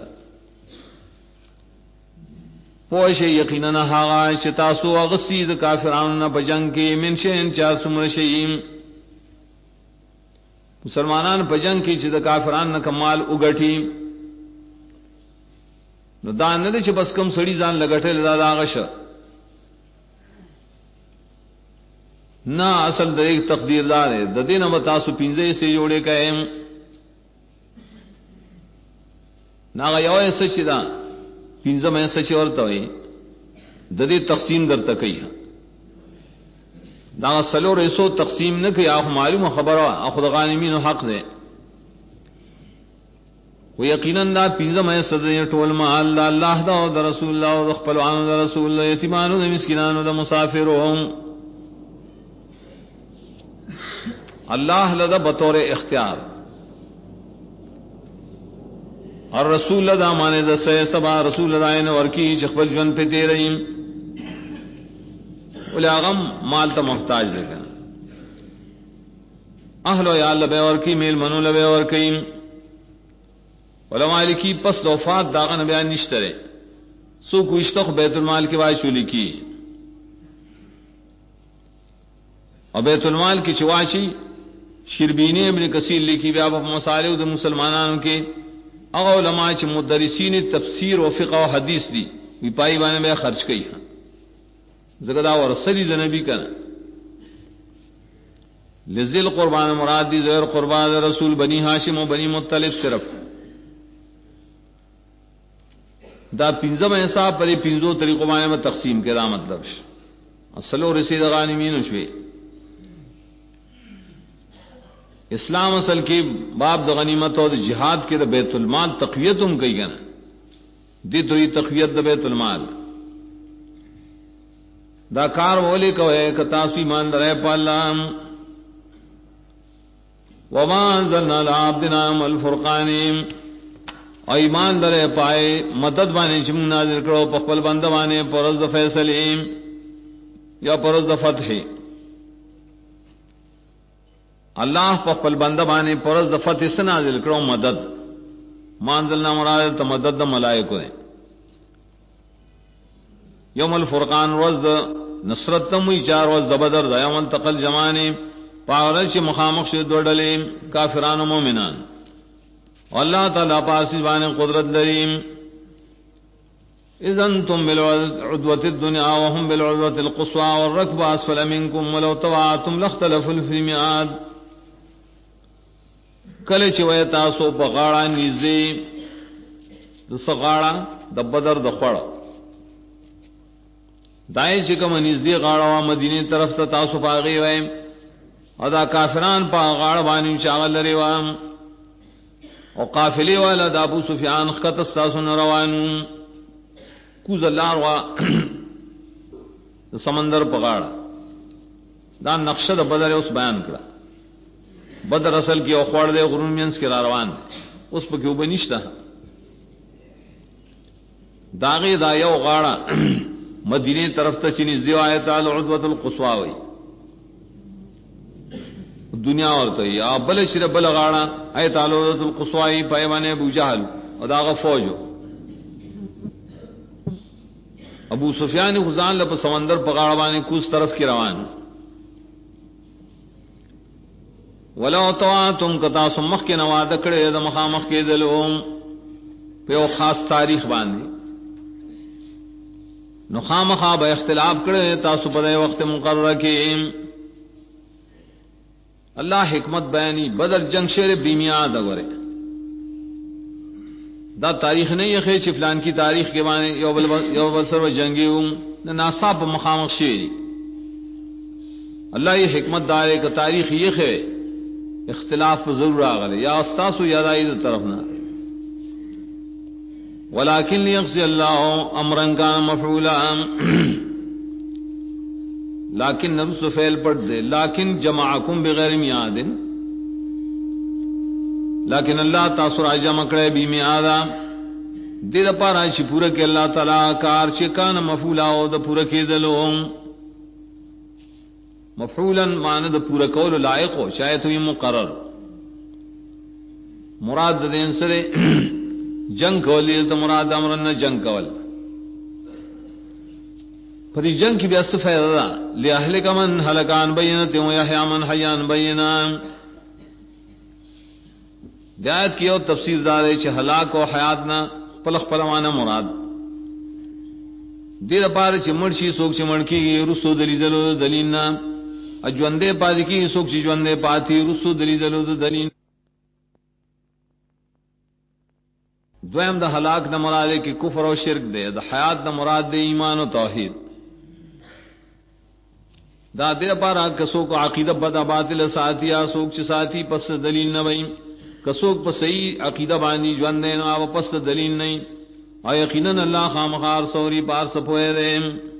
پوښ یقینا هغه چې تاسو اغستی د کافرانو نه په جنگ کې منشن چا څومره شي مسلمانان په جنگ کې چې د کافرانو نه کمال وګټي نو دا نه چې بس کم سړی ځان لګټل دا غشه نا اصل د ایک تقدیردار ہے د دینه متاسو پینځه سے جوړې کایم نا یو ایسه چې دا پینځه مې څه ورته وي د دې تقسیم درته کوي دا سلو رسو تقسیم نه کوي هغه معلومه خبره اخو د غانمینو حق ده و یقینا دا پینځه مې صدې ټول مال الله دا او د رسول الله او خپل عام د رسول الله یتیمانو د مسکینانو د مسافرو اللہ لدا بطور اختیار اور رسول لدا مانے دا سے سبا رسول لدا این ورکی چخبل جون پہ دے رہی الاغم مال تا محتاج دے گا اہلو یا اللہ بے ورکی میل منو لبے ورکی علماء لکی پس دوفات داغن بیان نشترے سو کو اشتخ بیت المال کی وائشو لکی اور بیت المال کی چواشی شربینی ابن کثیر لکھی بیا په مصالح د مسلمانانو کې هغه علماء چې مدرسین تفسیر او فقه او حدیث دي وی پای باندې به خرج کوي زګدا ورسلی د نبی کنه لذل قربان مراد دي زهر قربان رسول بنی هاشم او بنی مطلب صرف دا پنځمه حساب په پنځو طریقو باندې تقسیم کړه مطلب اصلو رسید غانمین شوي اسلام اصل کی باب د غنیمت او د جہاد کې د بیت المال تقویتم کوي کنه دي دوی تقویت د بیت المال دا کار ولي کوي ک تاسو ایمان درې پالم وما انزلنا لعبدنا الفرقان ایمان درې پای مدد باندې چې موږ نازل کړو په خپل بنده باندې پرز د فیصله یا پرز د فتح اللہ په خپل بنده باندې پرز د فتح سره نازل کړو مدد مانزلنا مراد ته مدد د ملائکه ده یوم الفرقان روز نصرت تموي چار روز د بدر د یوم التقل جمانه پاول چې مخامخ شو دوړلې کافرانو مؤمنان الله تعالی پاسی باندې قدرت لري اذن تم بالعدوة الدنيا وهم بالعدوة القصوى والركب اسفل منكم ولو تواعدتم لاختلفوا في الميعاد کله چې وای تاسو په غاړه نيزي د سغاړه د بدر د خړ دای چې کوم نيزي غاړه مدینه طرف ته تاسو پاغي وای ادا کافران په غاړه باندې شاغل لري و او قافلې والا د ابو سفیان خط تاسو روانو کوز لار وا سمندر په غاړه دا نقشه د بدر اوس بیان کړه بدر اصل کې او خور دے غرون مینس کې را روان اوس په کې وبنيشته داغه دا یو غاړه مدینه طرف ته چې نږدې آیت العدوة القصوى وي دنیا ورته یا بل شر بل غاړه آیت العدوة القصوى پایوانه ابو جهل او داغه فوج ابو سفیان غزان له سمندر په غاړه باندې کوس طرف کې روان ولو طاعتم کتا سمخ کې نواده کړي د مخامخ کې دلوم په یو خاص تاریخ باندې نو خامخا به اختلاف کړي تاسو په وخت مقرره کې الله حکمت بیانی بدر جنگ شیر بیمیاد وره دا تاریخ نه یې چې فلان کی تاریخ کې باندې یو بل سره جنگي نه ناصاب مخامخ شي اللہ یہ حکمت دار کہ تاریخ یہ ہے اختلاف پر ضرور آگلے یا استاسو یادائی در طرفنا ولیکن لیقضی اللہ امرن کان مفعولا لیکن نفس فعل پڑھ دے لیکن جمعکم بغیر میعاد لیکن اللہ تاثر جمع کرے بی میعادا دے دا پارا چی پورا کہ اللہ تعالیٰ کار چی کان مفعولا ہو دا پورا کی دلو مفعولا معنی دا پورا قول لائق ہو چاہے تو یہ مقرر مراد دین سرے جنگ کولی تو مراد امرن جنگ کول پر جنگ کی بھی اصف ہے لِأَهْلِكَ مَنْ هَلَكَ عَنْ بَيِّنَةٍ وَيَحْيَى مَنْ حَيَّ عَنْ بَيِّنَةٍ آیت کی اور تفسیر دار ہے کہ ہلاک و حیات نہ پلخ پلوانا مراد دیر پار چ مرشی سوک چ مڑکی رسو دلیل دلیل نہ اجوندے پاد کی سوک چ جوندے پاتی رسو دلیل دلیل دویم دا ہلاک نہ مراد ہے کہ کفر و شرک دے دا حیات نہ مراد دے ایمان و توحید دا دیر پارا کسو کو عقیدہ بدا باطل ساتیا سوک چ ساتھی پس دلیل نہ وئی کسوک پس صحیح عقیدہ باندھی جوندے نہ پس دلیل نہیں اور یقیناً اللہ خامخار سوری پار سپوئے دے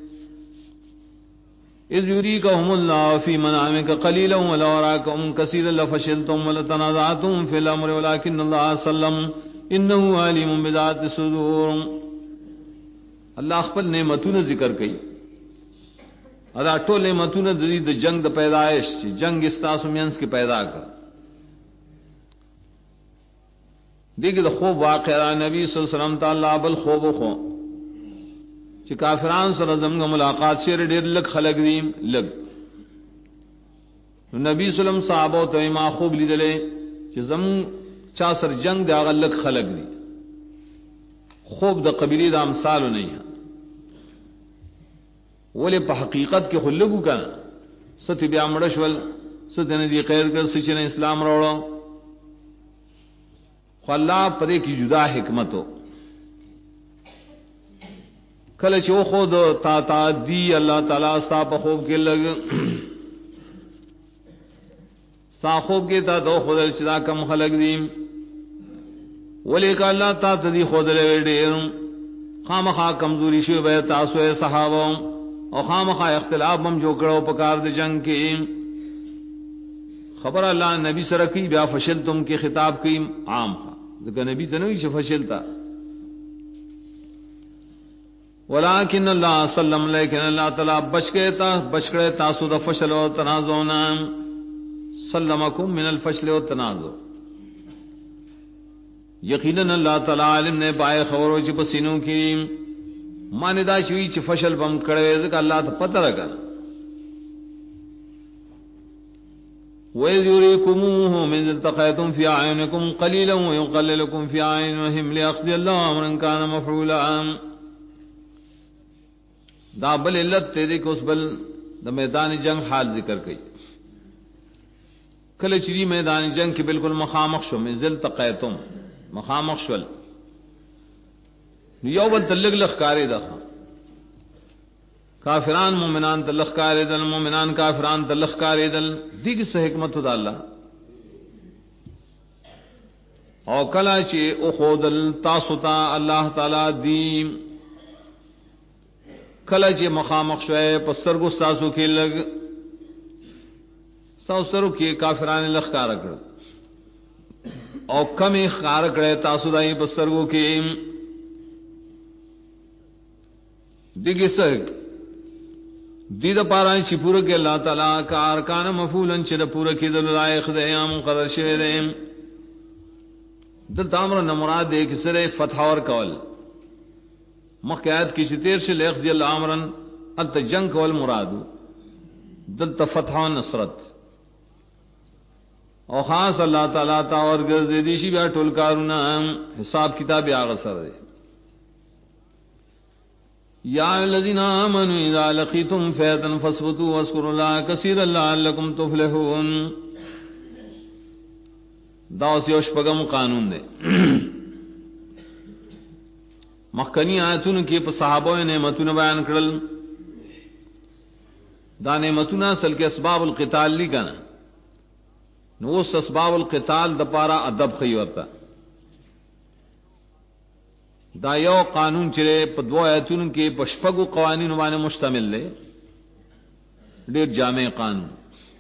اذ یریکہم اللہ فی منامک قلیلا ولو اراکہم کثیرا لفشلتم ولتنازعتم فی الامر ولکن اللہ سلم انه علیم بذات الصدور اللہ خپل نعمتوں ذکر کئی ادا ټول نعمتوں د جنگ د پیدائش چی جنگ استاسو مینس کی پیدا کر دیکھ دا خوب واقعہ نبی صلی اللہ علیہ وسلم تعالی بل خوب خو چی کافران سره زمغه ملاقات شیر ډیر لګ خلق دیم لګ نبی صلی اللہ علیہ وسلم صحابه ته ما خوب لیدلې چې زم چا سر جنگ دا غلق خلق دی خوب د قبیله د امثال نه یا ولې په حقیقت کې خلقو کنه ست بیا مړشول ست نه دی خیر کر سچ نه اسلام راوړو خو الله پدې کی جدا حکمت ہو کله چې خود تا دی الله تعالی ستا په خوب کې لګ ستا خوب کې تا دو خود چې دا کم خلق دي ولیک الله تا ته دی خود له ډېر خامخا کمزوري شو به تاسو صحابه او خامخا اختلاف هم جو کړو په کار د جنگ کې خبر الله نبی سره کی بیا فشلتم کې خطاب کیم عام ځکه نبی ته نوې چې فشلتا ولکن اللہ سلم لیکن اللہ تعالی بچکے تاسو دا فشل و تنازعنا سلمکم من الفشل و تنازع یقیناً اللہ تعالی علم نے پائے خبرو چی پسینوں کی مانے دا شوی چی فشل بم کڑوے ذکر اللہ تا پتہ رکھا وَإِذْ يُرِيكُمُوهُ مِنْ الْتَقَيْتُمْ فِي أَعْيُنِكُمْ قَلِيلًا وَيُقَلِّلُكُمْ فِي أَعْيُنِهِمْ لِيَقْضِيَ اللَّهُ أَمْرًا كَانَ مَفْعُولًا دا بل علت تیرے کو اس بل دا میدان جنگ حال ذکر کئی کل چری میدان جنگ کی بالکل مخامخ شو میں ذل تقیتم مخامخ شول یو بل تلگ لخکاری دا کافران مومنان تلخکاری دل مومنان کافران تلخکاری دل دیگی سے حکمت دا اللہ او کلا چی اخودل تاسوتا اللہ تعالی دیم کله چې مخامخ شوه پسترګو ساسو کې لګ ساسو کې کافرانو لخکار کړ او کمې خار کړه تاسو دای پسترګو کې دګه سر دې د پاره چې پوره کې الله تعالی کار کان مفعولن چې د پوره کې د لایق د ایام مقرر شوی دی د تامر نه مراد دې کې سره فتح اور کول مخیات کی شتیر سے لفظ اللہ امرن انت جنگ والمراد دل فتح و نصرت او خاص اللہ تعالی تا اور گردیشی بیا ټول کارونه حساب کتاب یې سر دے یا الذین آمنوا اذا لقیتم فئة فاثبتوا واذکروا الله کثیرا لعلکم تفلحون دا اوس یو شپږم قانون دی مخکنی آیتونو کې په صحابه نعمتونو بیان کړل دا نعمتونه اصل کې اسباب القتال لی کنه نو اس اسباب القتال د پارا ادب خي ورته دا یو قانون چې په دوه آیتونو کې پشپغو قوانینو باندې مشتمل دی ډېر جامع قانون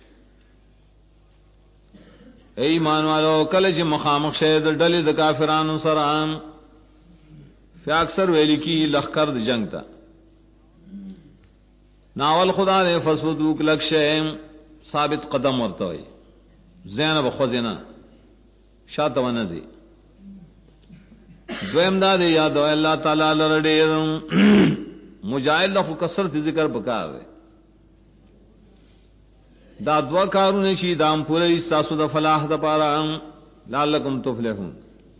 ای ایمان والو کله چې مخامخ شه د ډلې د کافرانو سره فیا اکثر ویل کی لخر د جنگ تا ناول خدا دې فسودوک لکشه ثابت قدم ورته وي زینب خوزینا شاته ونځي دویم دا دې یاد او الله تعالی لرډې مجاهد له کثرت ذکر وکړ دا دوا کارونه شي دام پورې تاسو د فلاح د پاره لعلکم تفلحون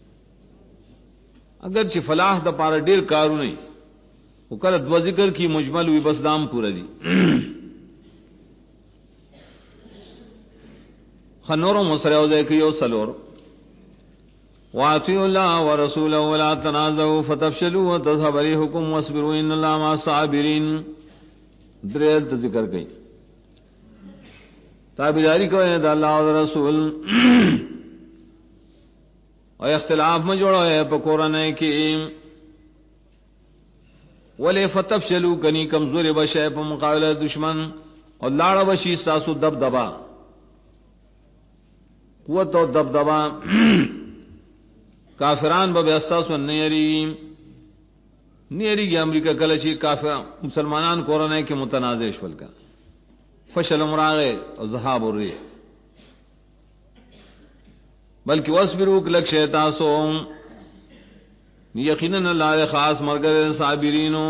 اگر چې فلاح د پاره ډیر کارونه وکړه دوا ذکر کی مجمل وي بس دام پورې دي خنورو مسرو ده کيو سلور واطيعوا الله ورسوله ولا تنازعوا فتفشلوا وتذهب ريحكم واصبروا ان الله مع الصابرين درل ذکر کړي تابعداري کوي د الله او رسول او اختلاف میں جوڑا ہے پکورانے کی ولے فتفشلوا کنی کمزور بشے په مقابله دشمن اور لاړ بشي ساسو دبدبا قوت او دبدبا کافران به اساسو نیری امریکا کله چې کافر مسلمانان کورونه کې متنازع شول کا فشل مراغه او ذهاب وري بلکہ واصبروا لک شیتاسو یقینا الله خاص مرګ صابرینو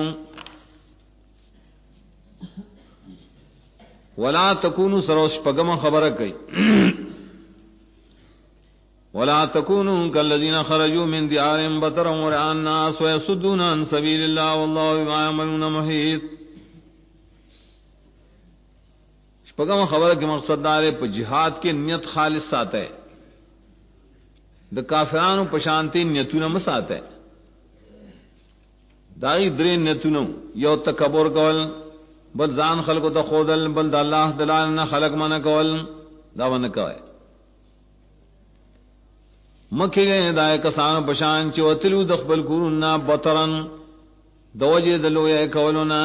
ولا تکونوا سروش پغم خبره کوي ولا تكونوا كالذين خرجوا من ديارهم بطرا ورئاء الناس ويصدون عن سبيل الله والله بما يعملون محيط شپږم خبره کې مقصد دار په jihad کې نیت خالص ساته د کافرانو په شانتي نیتونه مساته دای درې نیتونه یو تکبر کول بل ځان خلقو ته خودل بل د الله دلال نه خلق منه کول دا ونه کوي مکه گئے دای کسان پشان چې وتلو د خپل کورنا بطرن دوجه د لوی کولونا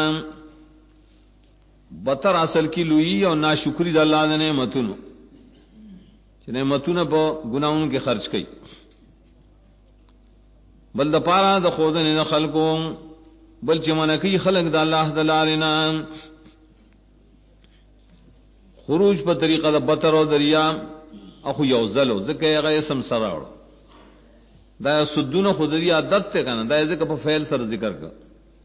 بطر اصل کی لوی او ناشکری د الله د نعمتونو چې نعمتونه په ګناونو کې خرج کړي بل د پاره د خودنه نه خلقو بل چې منکی خلق د الله د لارینا خروج په طریقه د بطر او دریا اخو یو زلو ځکه هغه اسم سره وړ دا سدونه خدای عادت ته کنه دا ځکه په فعل سره ذکر کړ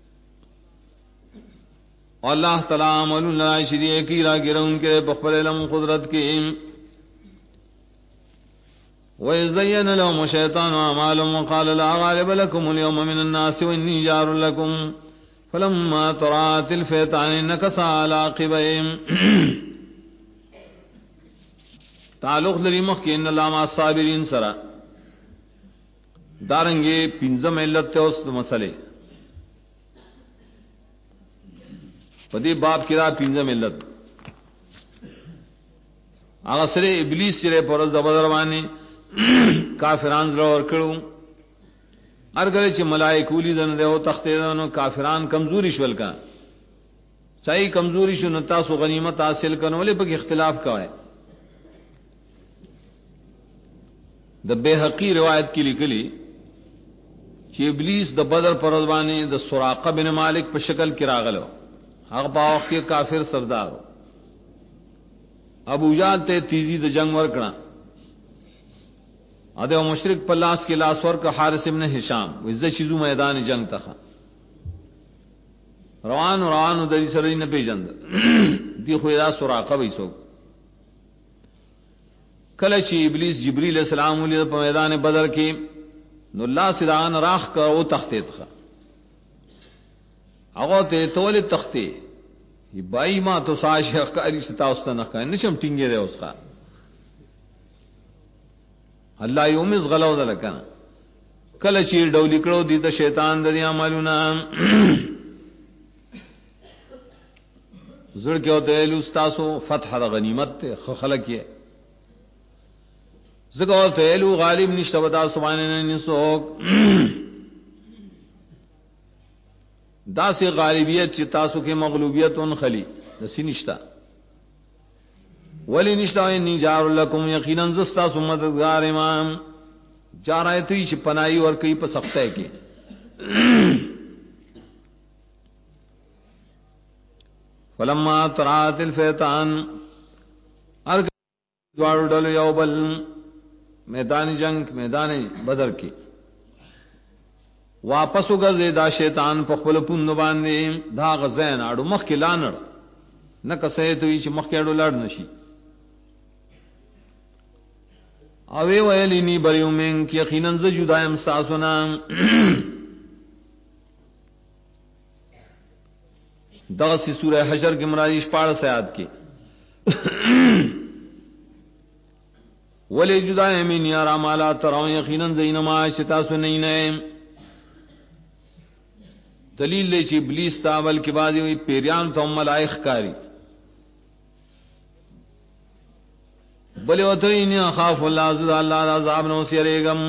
الله تعالی عمل الله شریعه کی راګرون کې په خپل علم قدرت کې وَيَزَيَّنَ لَهُمُ الشَّيْطَانُ أَعْمَالَهُمْ وَقَالَ لَا غَالِبَ لَكُمُ الْيَوْمَ مِنَ النَّاسِ وَإِنِّي جَارٌ لَكُمْ فَلَمَّا تَرَأَتِ الْفِئَتَانِ نَكَصَ عَلَى عَقِبَيْهِ تعلق لري مخ کې ان الله مع الصابرین سره دارنګي پنځم علت ته اوس مسئله په دې باب کې را پنځم علت هغه سره ابلیس چې پر زبر باندې کافران زړه ور کړو ارګل چې ملائکه لیدل له تختیدانو کافران کمزوري شول کا صحیح کمزوري شو نو تاسو غنیمت حاصل کنولې په اختلاف کوي د بیهقی روایت کې لیکلي چې ابلیس د بدر پر ورځ د سراقه بن مالک په شکل کې راغلو هغه په وخت کې کافر سردار ابو جهل ته تیزی د جنگ ورکړه اده مشرک په لاس کې لاس ورک حارث ابن هشام وزه شیزو میدان جنگ ته روان د دې سره نه پیژند دی خو دا سراقه وایسو کله چې ابلیس جبرئیل السلام ولید په میدان بدر کې نو الله سدان راخ کا او تختید خا هغه ته تول تختی بای ما تو ساشه کاری ستا واست نه کا نشم ټینګې ده اوسه الله یومز غلو ده لکه کله چې ډول کړو دي ته شیطان د عملونه زړه کې او ته لستاسو فتح د غنیمت ته خلک یې زګو ته لو غالب نشته ودا سبحان نه سوک دا سي غالبیت چې تاسو کې مغلوبیت اون خلی د سینشتا ولی نشتا ان جار لكم یقینا زستا مددگار امام جارایتی چې پناهي ور کوي په سخته کې فلما طرات الفیتان ارګ دوار ډل یو بل میدان جنگ میدان بدر کې واپس وګرځي دا شیطان په خپل پوند باندې دا غزین اړو مخ کې لانړ نه کسې ته چې مخ کې اړو لړ نشي او ویلی نی بریو من کې یقینا ز جدایم ساسونا دغه سی سوره حشر کې مرادی 14 آیات کې ولی جدایم من یرا مالا ترون یقینا زینما شتا سنین دلیل دی چې ابلیس تاول کې بعد وی پیریان ته ملائک کاری بل وته ان اخاف الله عز الله عذاب نو سیریګم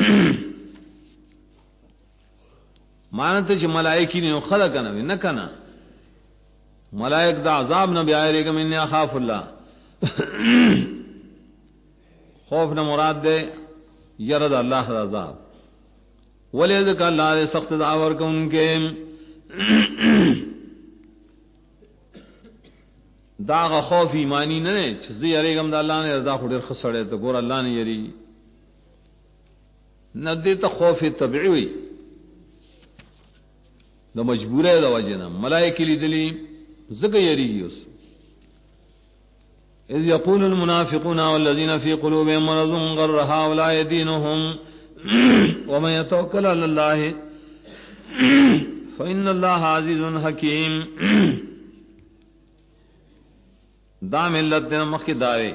مانته چې ملائکی نه خلق نه کنه ملائک دا عذاب نه بیا ریګم ان اخاف الله خوف نه مراد ده يرد الله عذاب ولذلك الله سخت داور کوونکې داغه خوف ایمانی نه چې زه یریګم د الله نه رضا خو ډیر خسړې ته ګور الله نه یری نه دې ته خوف طبيعي وي د مجبورې د وجنه ملائکه لیدلی زګ یریږي اوس اذ يقول المنافقون والذين في قلوبهم مرض غر هؤلاء دينهم ومن يتوكل على الله فإن الله عزيز حكيم دا ملت دې مخکې داوي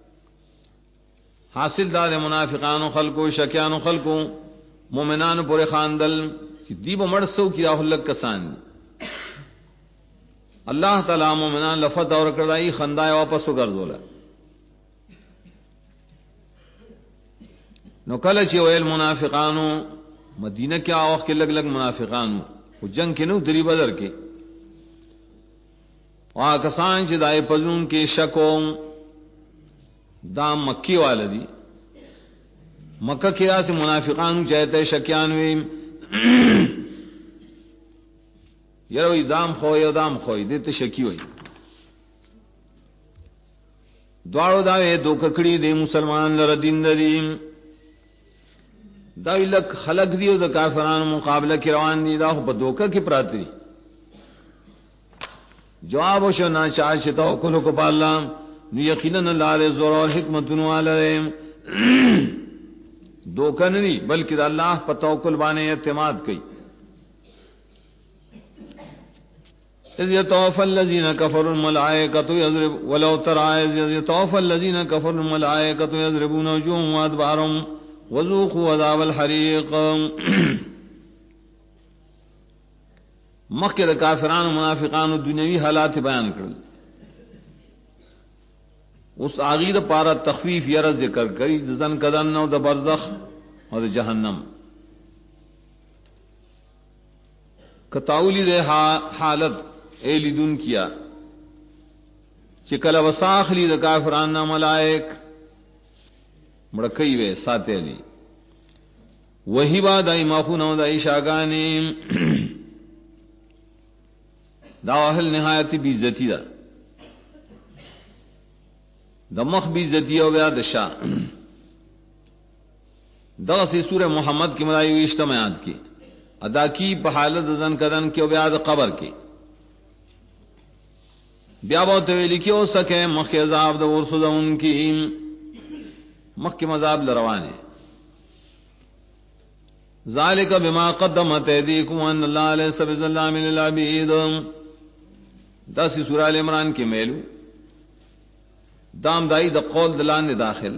حاصل دار منافقانو خلقو شکیانو خلقو مؤمنانو پورې خاندل چې دی به مرسو کې اهل کسان الله تعالی مؤمنان لفظ اور کړای خندای واپس وګرځول نو کله چې ویل منافقانو مدینه کې اوخ کې لګ لګ منافقانو او جنگ کې نو دری بدر کې وا کسان چې دای پزون کې شکو دا مکی والدی مکه کې اس منافقانو چاہتے شکیان وي یو دام خو یو دام خو دې ته شکی وي دواړو دا دوککړي دې مسلمان لره دین دې دا لک خلق دی او د کافرانو مقابله کې روان دي دا په دوکه کې پراته دي جواب وشو نا چا چې توکل کو بالله نو یقینا الله له زور او حکمتونو علی دوکه نه دي بلکې د الله په توکل باندې اعتماد کوي اذ يتوفى الذين كفروا الملائكه يضرب ولو ترى اذ يتوفى الذين كفروا الملائكه يضربون وجوههم وادبارهم وذوقوا عذاب الحريق مخکې د کافرانو منافقانو دنیوي حالات بیان کړل اوس هغه د پاره تخفیف یره ذکر کړي د ځن کدن نو د برزخ او د جهنم کتاولی د حالت ایلیدون کیا چې کله وساخلی د کافرانو ملائک مړکې وې ساتلی وਹੀ با دای مافونو دای شاګانی دا اهل نهایت بی عزتی دا د مخ بی عزتی او بیا د شاه دا سی سوره محمد کې ملایوي اجتماعات کې ادا کی په حالت ځن کدن کې او بیا د قبر کې بیا وته ویل کې او سکه مخ عذاب د ورسودون کې مخ کې مذاب لروانه ذالک بما قدمت ایدیکم ان الله ليس بظلام للعبید دا سی سورہ ال عمران کې میلو دام دای د قول دلان داخل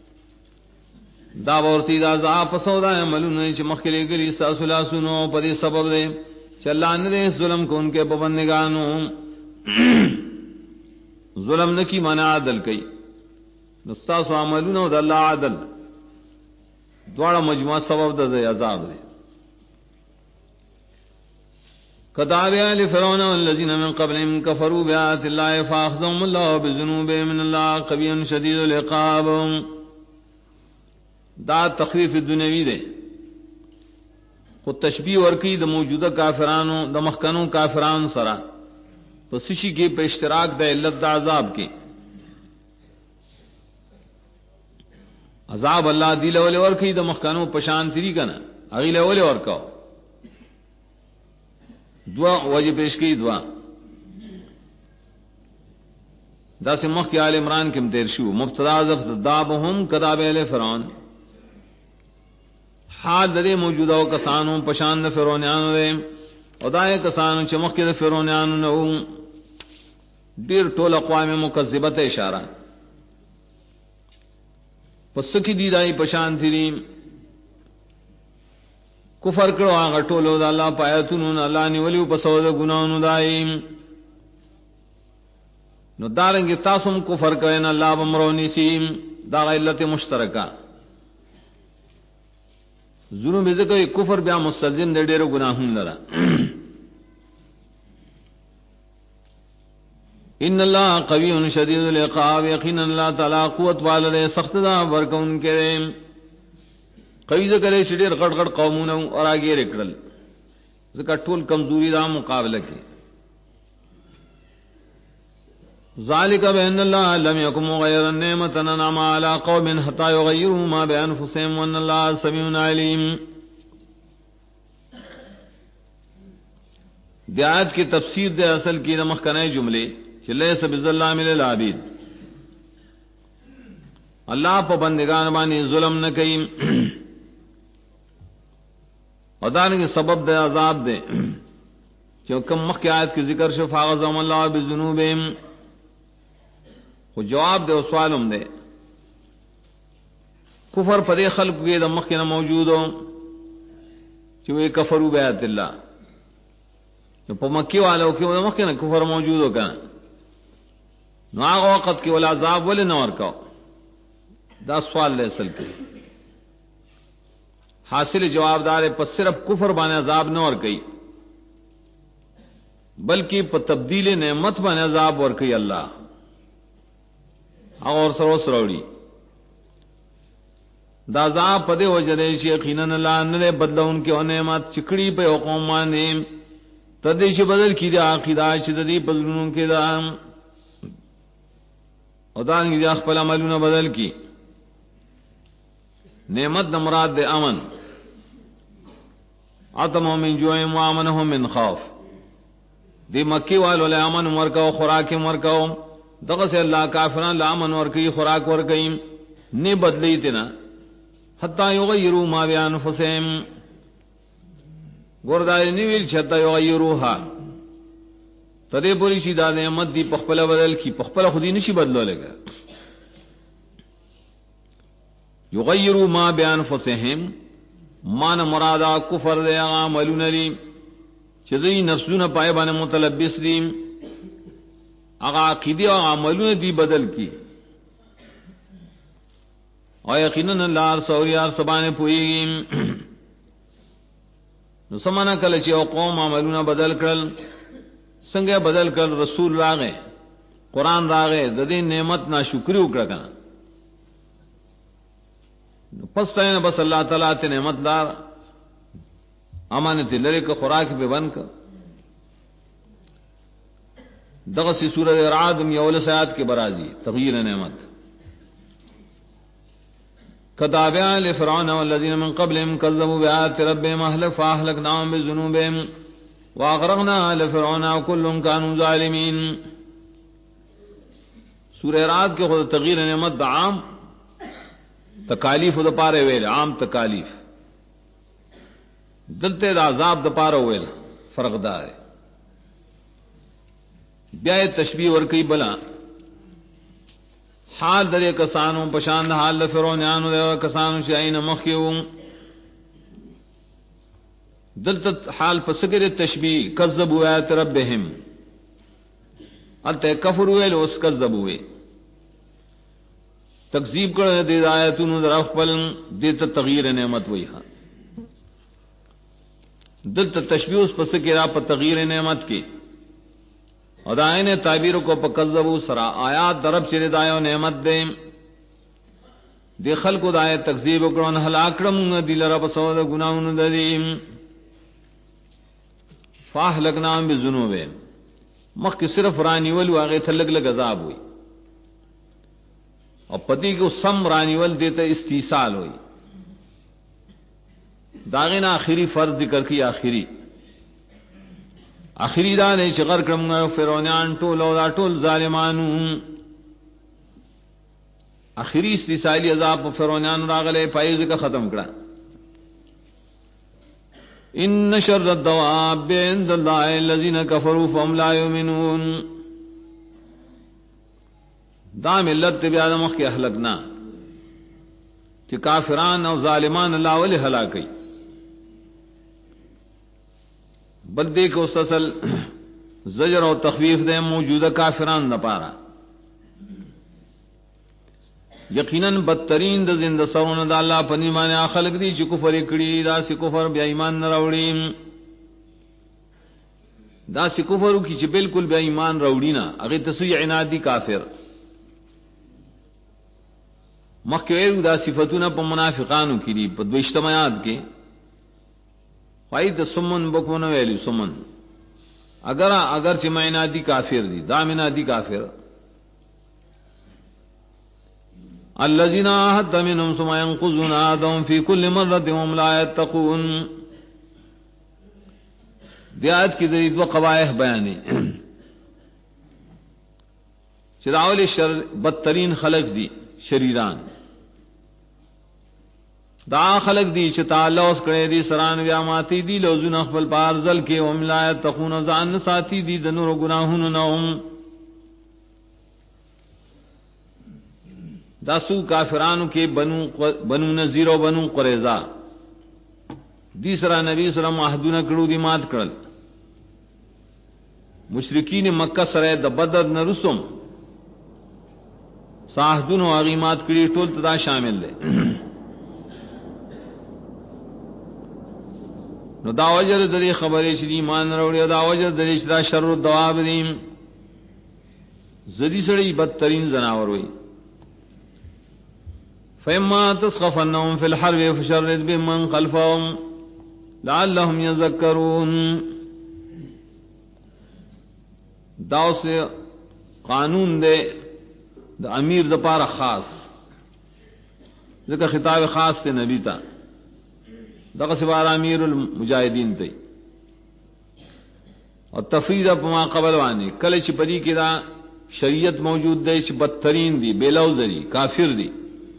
دا ورتی دا ذا پسودا عملونه چې مخکې لګري ساسو لاسونو په دې سبب دی چې الله نه ظلم کوونکې پابندګانو ظلم نکی مانا عدل کئی نستاس و عملون و دا اللہ عدل دوارا مجموعہ سبب دا عذاب دے كداب آل فرعون والذين من قبلهم كفروا بآيات الله فأخذهم الله بذنوبهم من الله قوي شديد العقاب. دا تخفیف دنیوی دے خود تشبیہ ورکی دا موجودہ کافرانو دا مخکنو کافران سرا پسشی کے پہ اشتراک دا علت دا عذاب کے عذاب اللہ دی لولے ورکی دا مخکنو پشان تری کنا اگی لولے ورکاو دعا وجہ پیش کی دعا دا سے مخ کی آل عمران کم تیر شو مبتدا زفت دابهم کداب اہل فرعون حال دے موجودہ و کسانوں پشان دا فرعونیانو دے او دائے کسانوں چمخ کی دا فرعونیانو نو دیر طول اقوام مکذبت اشارہ پس کی دی دائی پشان تیریم کفر کرو آگا ٹولو دا اللہ پایتونون اللہ نیولیو پسو دا گناہنو دائیم نو دارنگی تاسم کفر کرن اللہ بمرونی سیم دا غیلت مشترکہ ظلم ذکر کفر بیا مستلزم دے ڈیرو گناہن لرا ان اللہ قوی شدید العقاب یقینا اللہ تعالی قوت والے سخت دا ورکون کرے قوی ذکر چڑیر غڑ غڑ قومون اور آگے رکڑل ذکر ٹول کمزوری دا مقابلہ کی ذالک بان اللہ لم یکم غیر النعمت انعم علی قوم حتى یغیروا ما بانفسهم وان اللہ سمیع علیم. دیات کی تفسیر دے اصل کی نمخ کنے جملے لیس بظلام للعبید اللہ پا بندگان بانی ظلم نہ کئی ودانے کے سبب دے عذاب دے جو کم مخ کی آیت کی ذکر شفا غزم اللہ بذنوبہم وہ جواب دے و سوالم دے کفر پدے خلق کے دا مخ کی نہ موجود ہو جو یہ کفرو بیعت اللہ جو پا مکی والا ہو کہ وہ دا مخ کی نہ کفر موجود ہو کنا نو آغا وقت کی ولا عذاب ولی نور کاؤ دا سوال لے اصل کی حاصل جواب دار پس صرف کفر بانے عذاب نور کئی بلکہ پا تبدیل نعمت بانے عذاب ور کئی اللہ اور سرو سروڑی دا عذاب پدے وجہ دے یقیناً اللہ نلے بدلہ ان کے او نعمت چکڑی پہ حقوم مانے تدیش بدل کی دا عقیدہ چددی بدلوں کے دا ادان کی اخپل عملون بدل کی نعمت نمراد دے امن عطمو من جوئم وامنہم من خوف دی مکی والو لے امن ورکو خوراک ورکو دغه سے اللہ کافران لامن ورکی خوراک ورکی نی بدلی تینا حتی یغیروا ما بانفسهم گردائی نیویل چھتا یغیروها تدے پوری شی دا نعمت دی پخپل بدل کی پخپل خودی نشی بدلو لے گا یغیروا ما بانفسهم مان مرادا کفر دے عملون لی چدی نفسون پائے بانے متلبس دی اغا عقیدی و عملون دی بدل کی اور یقیناً اللہ رسولی سبانے پوئی گی نو سمانا کل چی او قوم عملون بدل کرل سنگے بدل کر رسول راغے قرآن راغے ددی نعمت نا شکری اکڑا کنا پس تین بس اللہ تعالیٰ تے نعمت دار امانتی لرے کا خوراک پہ بن کر دغسی سورہ رعد میں اول سیات کے برازی تغییر نعمت کتابیاں لفرعون والذین من قبلهم کذبوا بآیات ربهم فاہلکناہم بذنوبہم واغرقنا آل فرعون وكل كانوا ظالمین. سورہ رعد کے خود تغییر نعمت دا عام تکالیف دا پارے ویل عام تکالیف دلتے دا عذاب دا پارے ویل فرق دا ہے بیائے تشبیہ ورکی بلا حال درے کسانوں پشاند حال دا فرعونیانو دے کسانوں شائین مخیو دلت حال پسکر تشبیہ کذبوا آیات ربهم الته کفر ویل اوس کذب وی تکذیب کړه د آیاتونو در خپل د تغییر نعمت وی ها دلته تشبیه اوس پس کې را په تغییر نعمت کې اداینه تعبیر کو په کذبو سرا آیات درب چې دایو نعمت دې د خلکو د آیت تکذیب کړه هلاک کړم دلاره په سود ګناونو دې فاهلکناهم بذنوبهم مخکې صرف رانیول واغې تلګ لګ عذاب وي او پتی کو سم رانیول دیتے استیصال ہوئی داغین آخری فرض ذکر کی آخری دا نے چغر کرم فرعونان ټول او دا ټول ظالمانو آخری استیصالی عذاب فرعونان راغله پایز کا ختم کړه ان شر الدواب عند الله الذين كفروا فهم لا يؤمنون دا ملت بیا د مخ کې اهلکنا چې کافران او ظالمان الله ولې هلاکي بل دې کو سسل زجر او تخویف دې موجوده کافرانو نه پاره یقینا بدترین د زنده سرونه د الله په نیمانه خلق دي چې کفر کړي دا سې کفر بیا ایمان نه راوړي دا سې کفر کی چې بالکل بیا ایمان راوړي نه هغه تسوی عنادی کافر مخکې دا صفاتونه په منافقانو کې دي په دویشتمات کې فائد سمن بکونه ویلی سمن اگر چې معنادی کافر دي دا معنادی کافر الذين عاهدت منهم ثم ينقضون عهدهم في كل مرة وهم لا يتقون دی آیت کی دې دو قبایح بیانې چې راول شر بدترین خلق دي شریران دا خلق دی چې تعالی اوس کړي دي سران بیا ماتي دي لوزونه خپل پارزل کې هم لا يتقون ځان ساتي دي د نور ګناهونو نه هم داسو کافرانو کې بنو نذیر او بنو قریظه دي سره نبی صلی الله علیه وسلم عہدونه کړو دي مات کړل مشرکین مکه سره د بدر نرسم صاحدونو اغیمات کړي ټول تدا شامل دي نو دا وجر د دې خبرې چې ایمان وروړي دا وجر د دې چې دا شر او دواب دي زدي سړي بدترین زناور وي فإما تسخفنهم في الحرب فشرد بمن خلفهم لعلهم يذكرون داو سے قانون دے د امیر د پاره خاص ځکه خطاب خاص ته نبی تا دغه سوار امیر المجاهدین ته او تفرید په ما قبل وانی کله چې پدی کې دا شریعت موجود دی چې بدترین دی بیلوزری کافر دی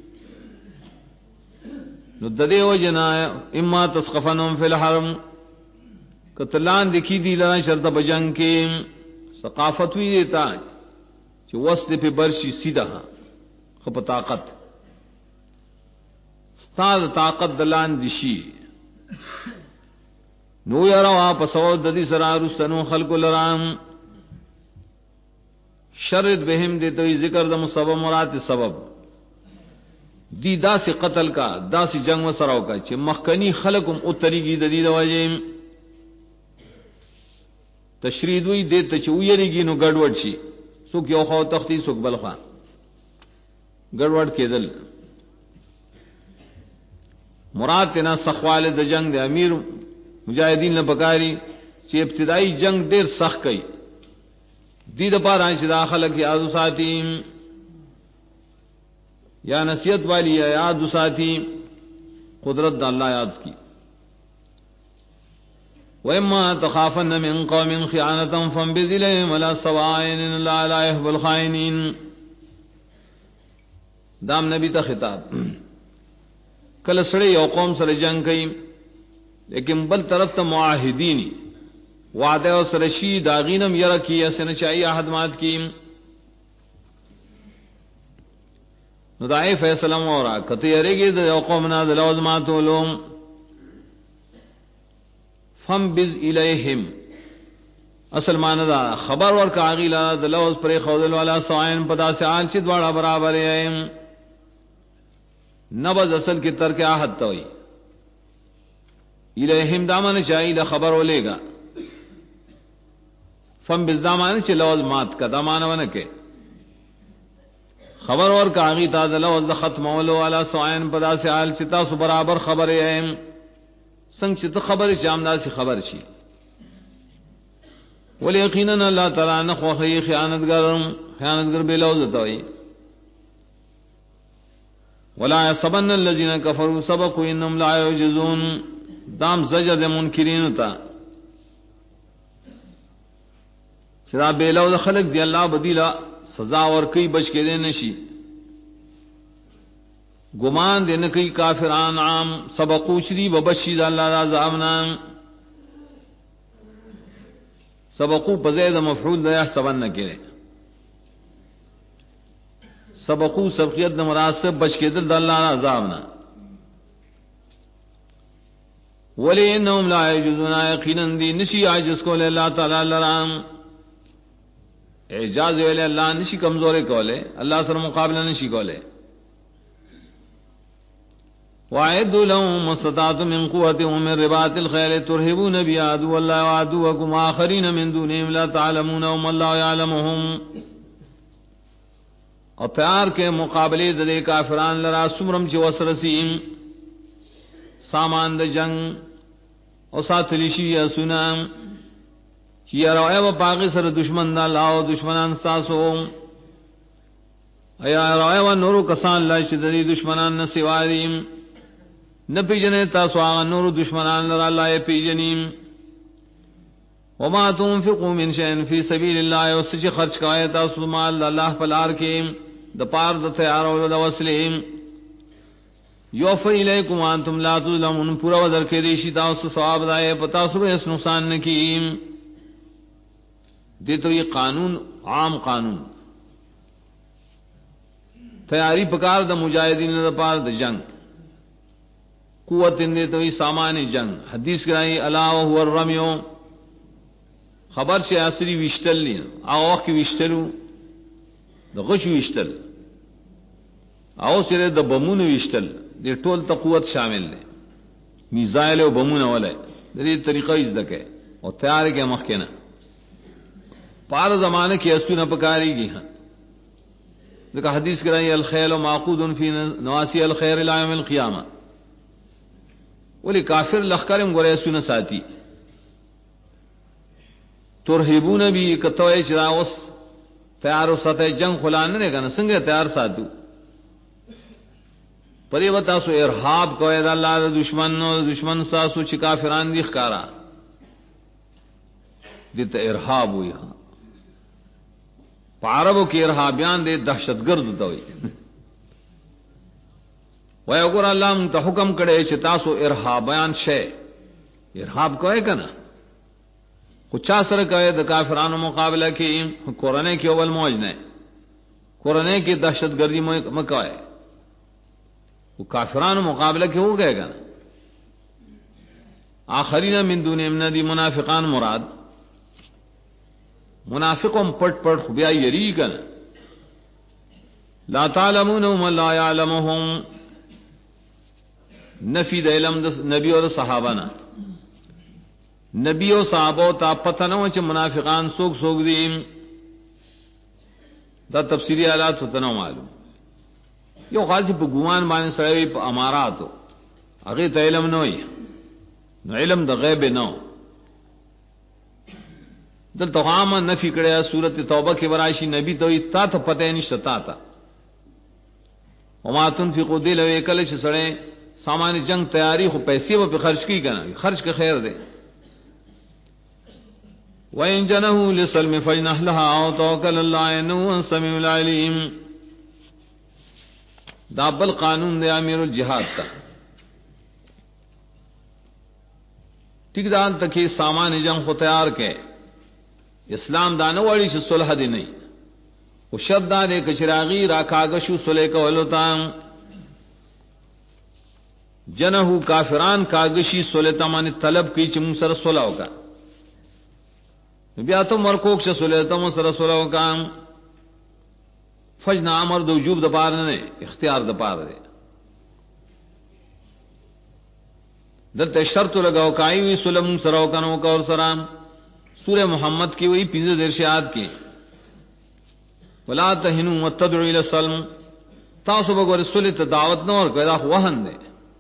نو د دې وجنا اما تسقفنهم فی الحرم قتلان دکی دی لرا شرط بجنگ کې ثقافت وی دیتا چې وسط په برشي سیده خپ طاقت ستاد طاقت دلان دشي نو یرا واپس او د دې سره رسنو خلق لرام شرط بهم دې ته ذکر د مسبب مراد سبب دی داس قتل کا داس جنگ وسراو کا چې مخکنی خلقم او طریقې د دې د وجه تشرید وی دې ته چې ویریږي نو ګډوډ شي څوک یو خو تختی څوک بل خوا ګډوډ کېدل مراد تنا سخواله د جنگ د امیر مجاهدین له بکاری چې ابتدایي جنگ ډیر سخت کړي دې د پاره چې داخله کې آزو ساتي یا نصیحت والی یاد ساتھی قدرت اللہ یاد کی وَإِمَّا تَخَافَنَّ مِن قَوْمٍ خِيَانَةً فَانبِذْ إِلَيْهِمْ عَلَىٰ سَوَاءٍ إِنَّ اللَّهَ لَا يُحِبُّ الْخَائِنِينَ دام نبی ته خطاب کله سره یو قوم سره جنگ کوي لیکن بل طرف ته معاهدین وعده او سره شي داغینم یره کی اسنه چای عہد مات کی نو دای فیصله مورا کته یریږي د یو قوم نه د لوزماتولم فم بز الیہم اصل معنی دا خبر ور کاغی لا د لوز پر خودل والا سوائن پدا سے آل چ دواړه برابر ہیں نبض اصل کی ترک عہد توئی الہم دامن چاہیے خبر ولے گا فم بزدامان چ لوز مات کا دامان ون کے خبر اور کاغی تا د لوز ختم ولو والا سوائن پدا سے آل چتا سو برابر خبر ہیں سنگ چت خبر چامدا سی خبر شي ولی یقینا اللہ تعالی نہ خوخی خیانتگر بے لوز توئی ولا يحسبن الذين كفروا سبقوا انهم لا يعجزون دام زجر منکرین تا چرا بے لوز خلق دی اللہ بدیلا سزا اور کئی بچ کے دے نشی گمان دے نہ کئی کافران عام سبقوا شری وبشر اللہ عذابنا سبقوا بزید مفعول لا يحسبن کرے سبقوا سبقیت مراسب بچ کے دل اللہ عذابنا ولی انہم لا یجوزون یقینا دی نشی عاجز کو اللہ تعالی لرام اعجاز ویلے اللہ نشی کمزور کولے اللہ سر مقابلہ نشی کولے وَأَعِدُّوا لَهُم مَّا اسْتَطَعْتُم مِّن قُوَّةٍ وَمِن رِّبَاطِ الْخَيْلِ تُرْهِبُونَ بِهِ عَدُوَّ اللَّهِ وَعَدُوَّكُمْ وَآخَرِينَ مِن دُونِهِمْ لَا تَعْلَمُونَهُمُ اللَّهُ يَعْلَمُهُمْ اور تیار کے مقابلے دے کافران لرا سمرم چ وسرسیم سامان د جنگ او ساتلیشی یا سنام چی روئے و پاقی سر دشمن دا اللہ و دشمنان ساسو ایا روئے و نورو کسان لائش دری دشمنان نسواریم نپی جنے تاسو آغا نورو دشمنان لرا اللہ پی جنیم وما تنفقوا من شيء في سبيل الله وسچ خرچ کائے تاسو مال اللہ پلار کے د پار د تیار او د وسلیم یوفی الیکم انتم لا تظلمون پورا ودر کے دیشی تاسو ثواب دائے پتا سو اس نقصان نہ کی دے تو یہ قانون عام قانون تیاری پکار د مجاہدین د پار د جنگ قوت دے تو یہ سامان جنگ حدیث کرائی الا هو الرمیو خبر سے عصری وشتل لی او وقت وشتلو د غش وشتل او سره د بمون وشتل د ټول ته قوت شامل دی میزایل او بمون ولای د دې طریقې ځکه او تیار کې مخکنه پار زمانه کې اسونه پکاريږي ها ځکه حدیث کرائی الخيل معقود فی نواسی الخير الى يوم القیامه ولی کافر لخرم غره اسونه ساتي ترهبون بی کتوے چراوس تیار ساتھ جنگ خلان نے کنا سنگ تیار ساتو پری وتا سو ارهاب کوے د اللہ دشمن ساسو چ کافران دی خکارا دت ارهاب ہوئی ہاں پاربو کی ارهابیان دے دہشتگرد توئی وے اگر اللہ من ته حکم کڑے چ تاسو ارهابیان شے ارهاب کوے کنا کچا سر کہے د کافرانو مقابلہ کی قرآن کی اول موج نے قرآن کی دہشت گردی مکہ ہے وہ کافرانو مقابلہ کی ہو گئے گا آخرین من دونہم ندی منافقان مراد منافقوں پٹ پٹ خبیا یری کن لا تعلمونهم لا يعلمهم نفی د علم د نبی اور صحابہ نا نبی و صحابہ تا پتہ نہ چ منافقان سوک سوک دیم دا تفسیری حالات تو نہ معلوم یو غازی په ګومان باندې سړی په اماراتو هغه ته علم نه وي نو علم د غیب نه دل توغام نفی کړه سورۃ توبه کې ورایشی نبی ته تا ته پته نشته تا وما تنفقوا دل وکل چې سړی سامان جنگ تیاری خو پیسې په خرج کی کنه خرج کے خیر دے وَإِن جَنَحُوا لِلسَّلْمِ فَاجْنَحْ لَهَا وَتَوَكَّلْ عَلَى اللَّهِ إِنَّهُ هُوَ السَّمِيعُ الْعَلِيمُ دا بل قانون دے امیر الجہاد کا ٹھیک دان تک سامان جنگ کو تیار کے اسلام دانو والی سے صلح دی نہیں وہ شرط دان کچراغی راکاگشو صلح کا ولوتام جنہو کافران کاگشی صلح تمانی طلب کی چمون سر صلح کا بیا ته مرکوک شسولې ته مو سره سره وکام فجنا امر د وجوب د پاره نه اختیار د پاره دی دلته شرط لگاو کای وی سلم سره وکنو کا اور سلام سورہ محمد کی وہی 15 ارشاد کی ولا تهنوا وتدعوا الى السلم تاسو به رسول ته دعوت نه ور کوي دا وهن دی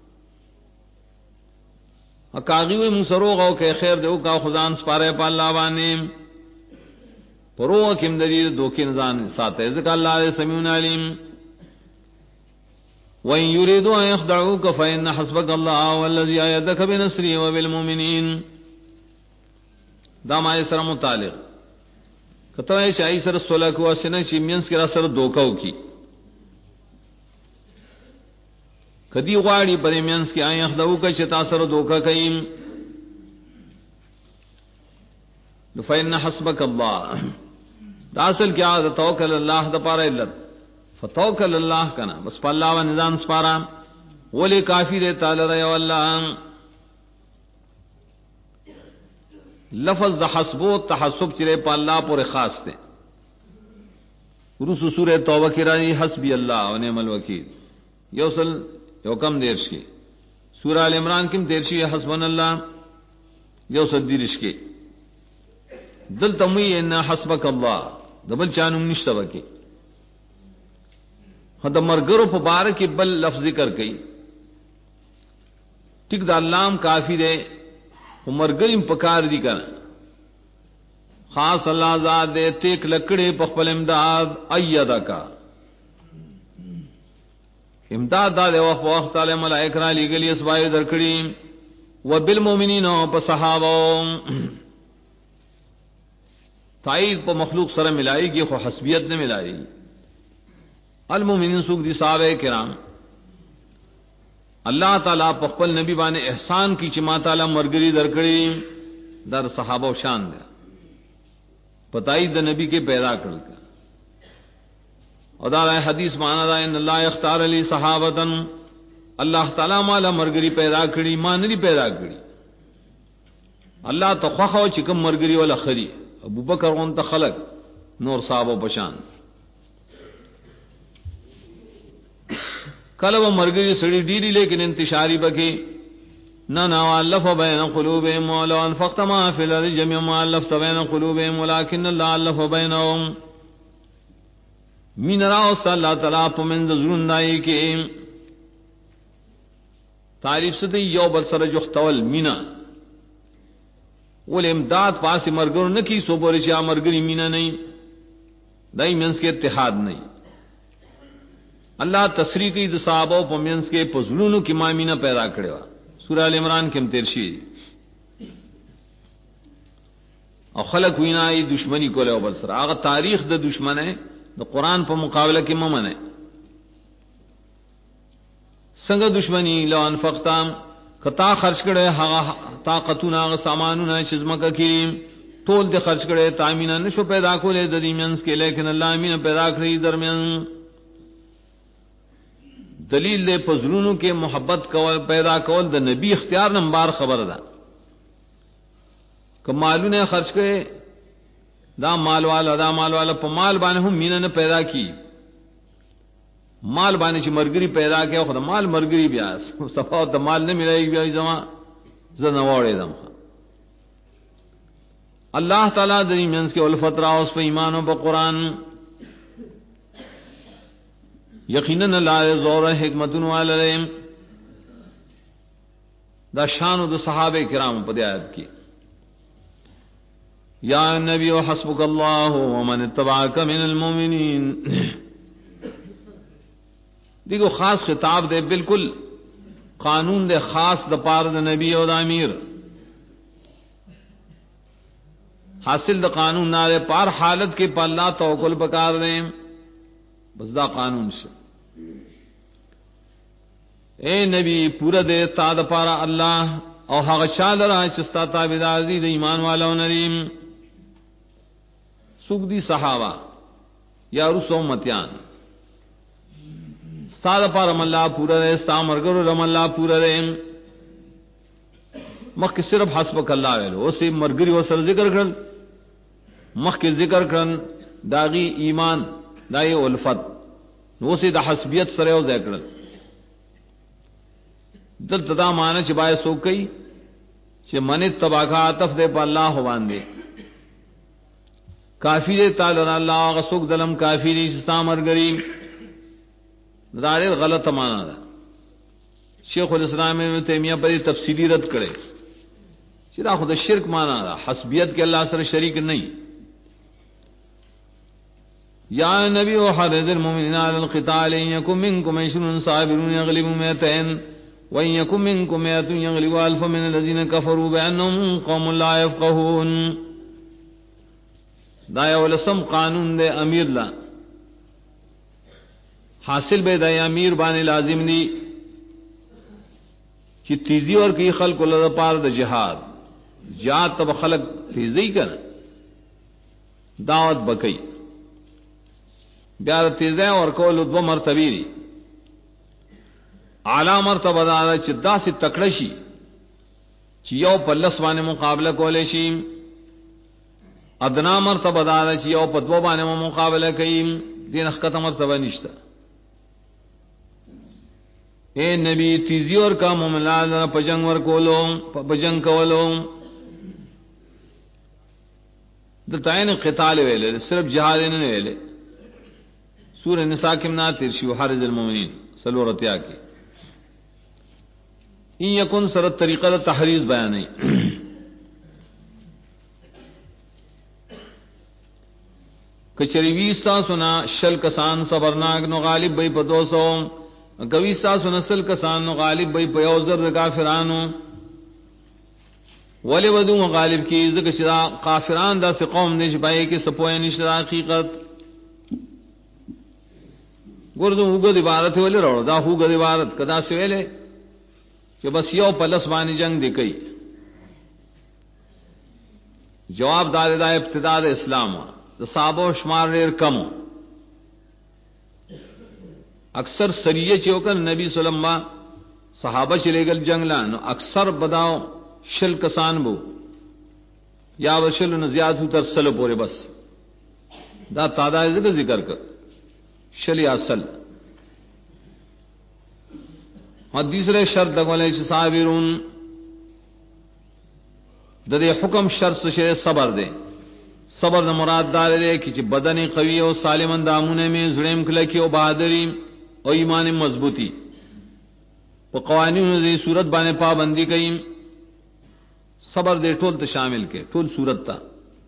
اکاغي وي مسروغ او کې خیر دی او کا خدان سپاره په الله باندې پرو کېم دې دوکې نزان ساته ځکه الله سميع عليم وَإِن يُرِيدُوا أَن يَخْدَعُوكَ فَإِنَّ حَسْبَكَ اللَّهُ وَالَّذِي أَيَّدَكَ بِنَصْرِهِ وَبِالْمُؤْمِنِينَ دا ما سره متعلق کته چې ای سره صلح کو سینه چې مینس کې را سره دوکاو کی کدی غواړي پرې مینس کې آی خداو کې چې تاسو سره دوکا کوي فإن حسبك الله دا اصل کې عادت توکل الله د پاره علت فتوکل الله کنا بس په الله باندې ځان سپارا ولی کافی دے تعالی رہے والله لفظ حسبو تحسب چرے په الله پر خاص دے ورسو سورہ توبہ کی راضی حسبی اللہ و نعم الوکیل یوصل یوکم دیرش کی سورہ ال عمران کم دیرشی حسبنا اللہ یوصل دیرش کی دل تموی ان حسبک اللہ دبل چانم نشتا وکی خد مرګرو په بار کې بل لفظ ذکر کړي ټیک دا اللام کافی دی مرګریم پکار دي کنه خاص الله ذات دې تیک لکړې په خپل امداد ايدکا امداد دا وخت تعالی ملائکه را لګلې اسبای درکړي وبالمؤمنین او په صحابه تایید په مخلوق سره ملایږي خو حسبیت نه ملایږي المؤمنین سوق دی صحابہ کرام اللہ تعالی په خپل نبی باندې احسان کی چې ما تعالی مرګري درکړي در صحابه شان ده پتاي د نبی کې پیدا کړل او دا حدیث معنا ده ان الله اختار لي صحابتن الله تعالی مال مرګري پیدا کړي ما نه پیدا کړي الله تخخو چې کوم مرګري ولا خري ابوبکر اون ته خلق نور صحابه پشان کله و مرګي سړي ډيري لیکن انتشاري بکې نه الف بین قلوبهم ولو انفقت ما في الارض جميعا ما الفت بین قلوبهم ولكن الله الف بينهم من راو صلی الله تعالی په من زړون دای کې تعریف ستې یو بل سره جوختول مینا ول امداد پاس مرګر نه کی سو پورې چې مرګري مینا نه دای منس کې اتحاد نه اللہ تصریح کی د صحابہ په منس کې پزړونو کې مامینه پیدا کړو سورہ ال عمران کې ترشی او خلق وینا ای دشمنی کوله او بل سره هغه تاریخ د دشمنه د قران په مقابله کې ممنه څنګه دشمنی لو انفقتام کتا خرج کړي هغه طاقتونه هغه سامانونه چې زمکه کې ټول د خرج کړي تامینه نشو پیدا کولې د دې منس کې لیکن الله امینه پیدا کړی درمیان دلیل دے پزرونو کے محبت کول پیدا کول د نبی اختیار نمبر خبر ده کہ مالو نے خرچ کرے دا مال والا په مال باندې هم مینه نه پیدا کی مال باندې چې مرګري پیدا کړي خو د مال مرګري بیا صفات د مال نه ملایي بیا زما زنه وړې دم الله تعالی د ایمانس کې الفت را اوس په ایمان او په قران یقینا لا زور حکمتون والیم دا شان د صحابه کرام په آیات کې یا نبی حسبک الله ومن اتبعك من المؤمنین دیکھو خاص خطاب دے بالکل قانون دے خاص د پاره د نبی او د امیر حاصل د قانون نه پار حالت کې په الله توکل پکار دے بس دا قانون سے اے نبی پورا دے تا د پارا اللہ او هغه شال را چستا تابعدار دي د ایمان والو نریم سوق دي صحابہ یا رسو متیان ستا د پارا الله پورا دے ستا مرګرو رم الله پورا دے مخک صرف حسبک الله ویلو او سی مرګری او سر ذکر کړل مخ کې ذکر کړن داغي ایمان دای الفت نو سي د حسبیت سره یو ذکر دلته دا معنی چې بای سو کوي چې من تباکا عطف دې په الله باندې کافی دې تعالی الله غسوک دلم کافی دې استامرګری دا ډېر غلطه معنی ده شیخ الاسلام ابن تیمیہ پر تفصیلی رد کړي چې دا خود شرک معنی ده حسبیت کې الله سره شریک نه یا نبی وحرز المؤمنین علی القتال ان یکم منکم 20 صابرون یغلبوا 200 وان یکم منکم 100 یغلبوا 1000 من الذين كفروا بانهم قوم لا يفقهون دا یو لسم قانون دے امیر لا حاصل به د امیر باندې لازم دی چې تیزی اور کی خلق له پاره د جهاد جهاد تب خلق تیزی کړه دعوت بکئی بیا تیزه اور کول دو مرتبه دي اعلی مرتبه دا چې داسې تکړه شي چې یو په لس باندې مقابله کولای شي ادنا مرتبه دا چې یو په دو باندې مقابله کوي دین ختم مرتبه نشته اے نبی تیزی اور کا مومنان په جنگ ور کولو په جنگ کولو د تعین قتال ویل صرف جهاد نه ویل سورہ نساء کې منا تیر شو حرز المؤمنین سلورتیا کې ان یکن سر طریقہ د تحریز بیان نه کچری 20 سنا شل کسان صبرناک نو غالب بې په 200 کوي سنا سل کسان نو غالب بې په یو زر کافرانو ولی ودو غالب کی ذکر شدا کافران دا سے قوم نش بای کې سپوې نشدا حقیقت ګوردو وګد عبارت ولې راو دا وګد عبارت کدا سویلې چې بس یو پلس باندې جنگ دی کوي جواب دار دا ابتداء د اسلام د صحابه شمار ډیر کم اکثر سریه چې وکړ نبی صلی الله علیه وسلم صحابه چې لګل جنگ لا نو اکثر بداو شل کسان بو یا وشل نو زیات تر سل پورې بس دا تعداد ذکر کړ شلی اصل حدیث رے شرط لگولے چې صابرون د دې حکم شرط څه صبر دے صبر د مراد دار دے چې بدن قوی او سالم اندامونه می زړم کله کې او بہادری او ایمان مضبوطی په قوانینو دې صورت باندې پابندی کوي صبر دې ټول ته شامل کې ټول صورت ته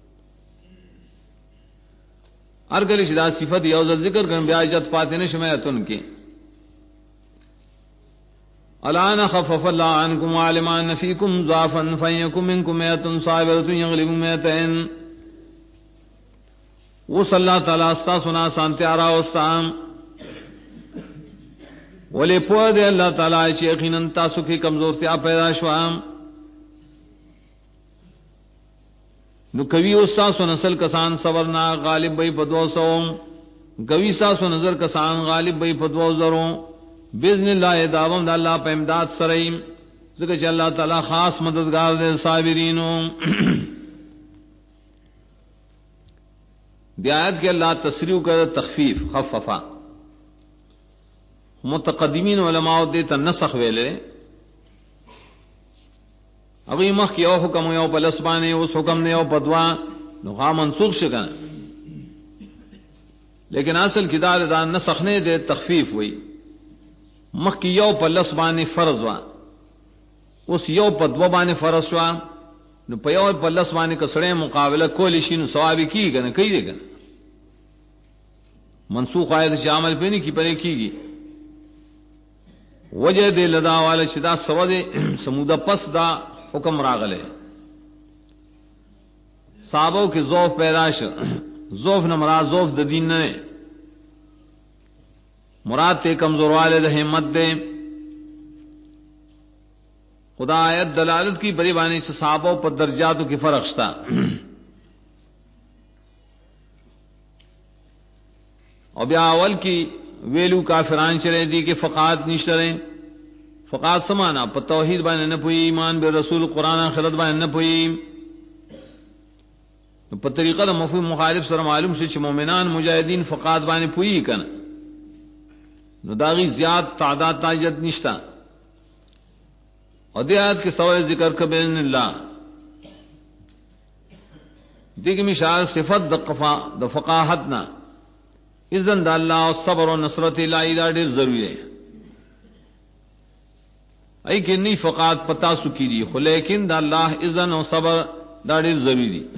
ارګل شدا صفت یو ذکر کړم بیا اجت فاتنه شمایتن کې الان خفف الله عنكم وعلم ان فيكم ضعفا فيكم منكم 100 صابره يغلبوا 200 وصلى الله تعالی سنا سانتیارا وسام ولې په دې الله تعالی چې یقینا تاسو کې کمزورتیا پیدا شوه نو کوي استاد نسل کسان صبرنا غالب بې په 200 کوي استاد نظر کسان غالب بې په 200 باذن الله داوم د الله په امداد سره ځکه چې الله تعالی خاص مددگار دی صابرینو بیات کې الله تسریع کړ تخفیف خففا متقدمین علماء دې ته نسخ ویلې ابھی مخ کی او حکم یو په لسبانه اوس حکم نه یو په دوا نو غا منسوخ شګه لیکن اصل کتاب دا نسخ نه دے تخفیف وئی مخ کی یو په لسبانه فرض وا اوس یو په دوا باندې فرض وا نو په یو په لسبانه کسړې مقابله کول شي نو ثواب کیږي نه کوي منسوخ آیت شامل پېنی کی پرې کیږي وجه دې لدا والا شدا سود سمودا پس دا حکم راغله صحابو کې ذوف پیدا شو ذوف نه مراد ذوف د دین نه مراد ته کمزورواله د همت ده خدا آیت دلالت کی بری باندې چې صحابو په درجاتو کې فرق شتا او بیا اول کی ویلو کافران چره دي کې فقات نشته فقات سمانا په توحید باندې نه پوي ایمان به رسول قران آخرت باندې نه پوي نو په طریقه د مفهوم مخالف سره معلوم شي چې مؤمنان مجاهدین فقات باندې پوي کنه نو داغي زیات تعداد تاجت نشتا او دې آیات کې سوال ذکر کبن الله دغه مثال صفت د فقاهتنا اذن د الله او صبر او نصرت الهی دا ډېر ضروری دی ای کې نه فقات پتا سو کیږي خو لیکن د الله اذن او صبر دا ډېر ضروری دی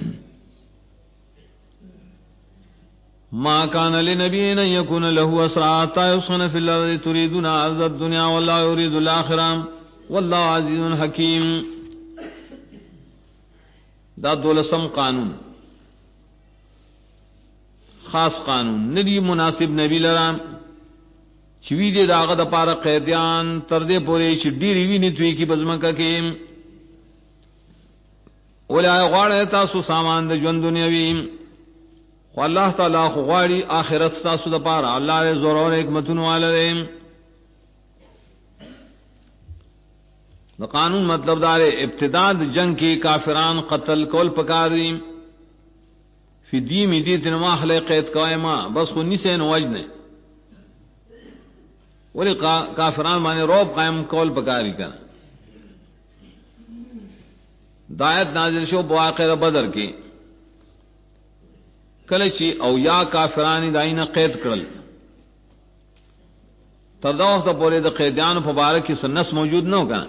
ما كان لنبي ان يكون له اسرى حتى يسخن في الارض تريدون عرض الدنيا والله يريد الاخره والله عزيز حكيم دا دولسم قانون خاص قانون ندی مناسب نبی لرام چې وی دې داغه د پاره قیدیان تر دې پورې چې ډیری ویني توي کی بزمکه کې ولای غواړی تاسو سامان د ژوند دنیوي خو الله تعالی خو غواړي آخرت تاسو د پاره الله یې زور او حکمتونه والره د قانون مطلب دا ابتداء د جنگ کې کافران قتل کول پکاري فدی می دې تنما خلق قید قائمه بس خو نسین وجنه ولی کافران باندې روب قائم کول پکاري کنه دایت نازل شو بواقع بدر کې کله چې او یا کافرانی داینه قید کړل تر دا وخت پورې د قیدیانو په باره کې سنس موجود نه وکړ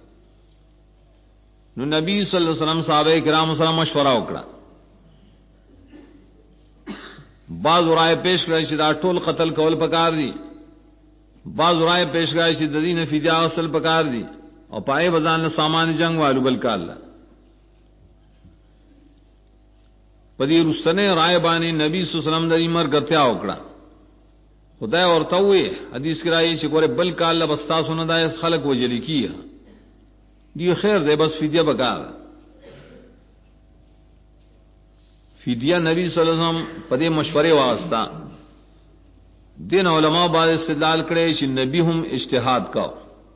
نو نبی صلی الله علیه وسلم صحابه کرام سره مشوره وکړه بعض رائے پیش کړی چې دا ټول قتل کول پکار دي بعض رائے پیش کړی چې د دین فدیه اصل پکار دي او پای بزان له سامان جنگ والو بل کاله پدې رسنه رائے باندې نبی صلی الله علیه وسلم د ایمر ګټیا وکړه خدای ورته وې حدیث کې راځي چې ګوره بل کاله بس تاسو نه دای خلق وجلی کیه دی خیر دی بس فدیه پکار فدیه نبی صلی الله علیه وسلم په دې مشورې واسطه دین علماء باندې استدلال کړي چې نبی هم اجتهاد کاو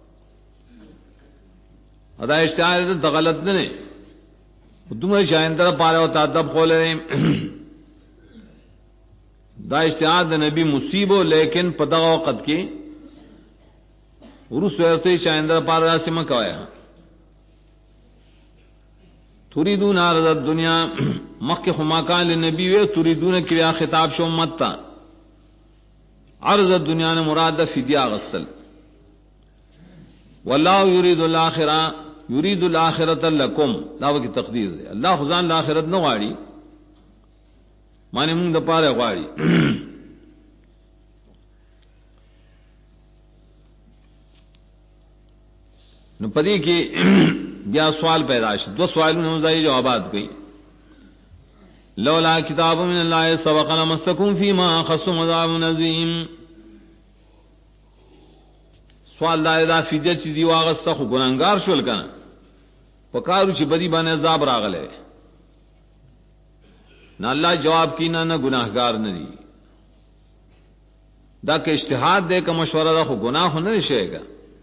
ادا اجتهاد د غلط نه دومره شایندره پاره او تادب خولې دا اجتهاد د نبی مصیبو لیکن په دغه وخت کې ورسره شایندره پاره راسمه کوي تريدون عرض الدنيا مخک خماکان لنبی و تريدون کیا خطاب شو امت تا عرض الدنیا نے مراد فدیہ غسل والله يريد الاخره يريد الاخره لكم دا وکی تقدیر دی الله خدان الاخرت نه غواړي معنی موږ د پاره غواړي نو پدې کې بیا سوال پیدا شو دو سوالونو ځای جوابات کوي لولا کتاب من الله سبق لمسکم فيما خصم عذاب عظیم سوال دا فدیه چې دی واغسته خو ګناګار شول کنه پکارو چې بدی باندې عذاب راغله نه الله جواب کینا نه گناهګار نه دی دا کې اجتهاد دې کا مشوره دا خو گناه نه شيګا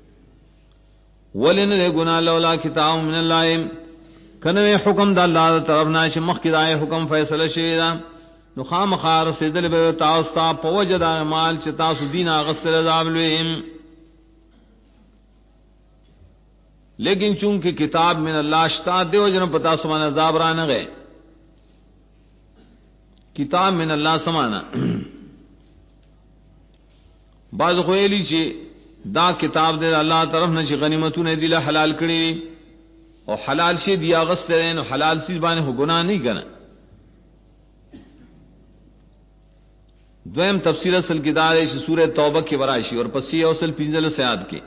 ولن له گناہ لولا کتاب من الله کنه حکم د الله طرف نه چې مخکې دای حکم فیصله شوی دا نو خامخار سیدل به تاسو ته په وجد مال چې تاسو دین اغسل عذاب لویم لیکن چونکه کتاب من الله شتا دیو جن پتا سمانه عذاب را نه گئے کتاب من الله سمانا بعض خویلی چې دا کتاب دې الله طرف نه چې غنیمتونه دې له حلال کړی او حلال شي دی اغسته نو حلال شي باندې هو ګناه نه کنه دویم تفسیر اصل کې دا ہے چې سورہ توبہ کې ورایشي اور پسې اصل 15 سیاد کې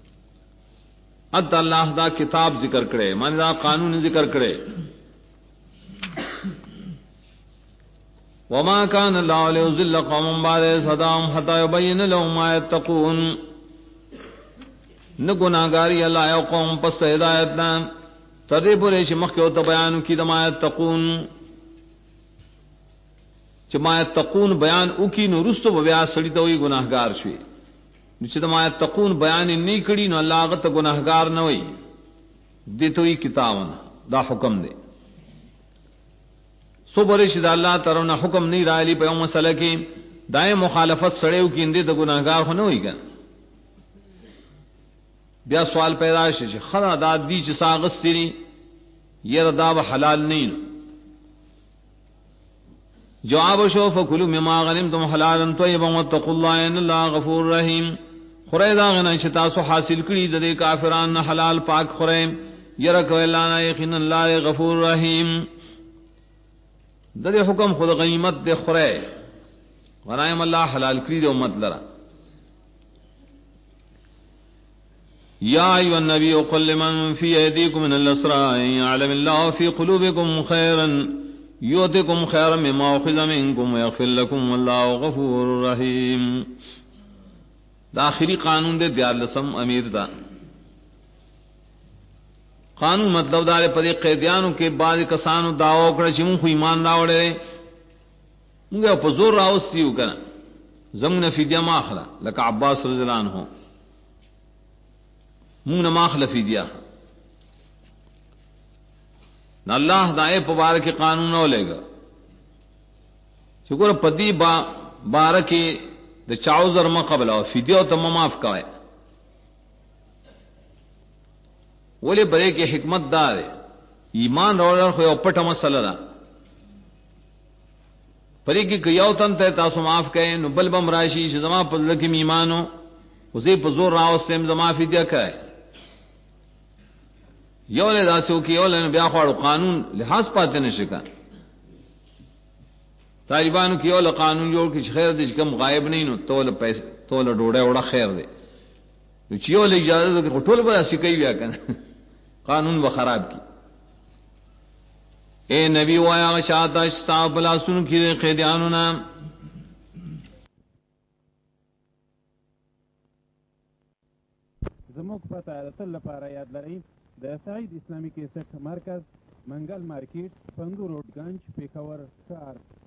اد الله دا کتاب ذکر کړي معنی دا قانون ذکر کړي وما كان الله ليذل قوم بعد هداهم حتى يبين لهم ما يتقون نہ گناہگاری اللہ یو قوم پس ہدایت نام ترې پورې چې مخکې او ته بیان کی د ما یتقون چې ما یتقون بیان او کی نو رستو بیا سړی ته وي گناهګار شي چې د ما یتقون بیان نه کړي نو الله هغه ته گناهګار نه وي دته وي کتابونه دا حکم دی صبر شد الله ترونه حکم نه را علی په یو مسله کې دای مخالفت سړیو کې اندې د ګناهګار خو نه وي کنه بیا سوال پیدا شي چې خلا داد دي چې ساغستري یره دا به حلال نه جواب شو فکلوا مما غنمتم حلالا طیبا واتقوا الله ان الله غفور رحیم خورای دا غنه چې تاسو حاصل کړی د کافرانو حلال پاک خورای یره کوي لانا یقینا الله غفور رحیم د حکم خود غنیمت د خورای غنایم الله حلال کړی د امت لرا یا ایها النبی قل لمن فی ایدیکم من الاسراء یعلم الله فی قلوبکم خیرا یؤتکم خیرا مما اخذ منکم ویغفر لكم والله غفور رحیم دا آخری قانون دے دیارلسم امیر دا قانون مطلب دار پر قیدیانو کے بعد کسانو دعوی کړه چې مونږ ایمان راوړل موږ په زور راوستیو کنه زمونه فدیه ماخله لکه عباس رضی الله عنه موږ نه ماخله فدیه نه الله دای په بار کې قانون اولېګا چې ګور پدی بار کې د چاوزر مقبل او فدیه ته معاف کړي ولې بره کې حکمت دار ایمان راوړل خو یو پټه مسله ده پرې کې یو تن ته تاسو معاف کړئ نو بل بم راشي چې زما په لکه ایمانو وزي په زور راوستم زما فدیه کړئ یو له داسو کې یو له بیا خو قانون لحاظ پاتې نشي کا طالبانو کې یو له قانون جوړ کې خیر دې کم غایب نه نو تول پیسې تول ډوډۍ وړه خیر دې نو چې یو له اجازه کې ټول به اسی کوي بیا کنه قانون و خراب کی اے نبی وایا شاته استاب لا سن کې قیدانو نام زموږ پته د تل لپاره یاد لرئ د سعید اسلامی کیسټ مرکز منګل مارکیټ پنګو روډ گنج پیښور 4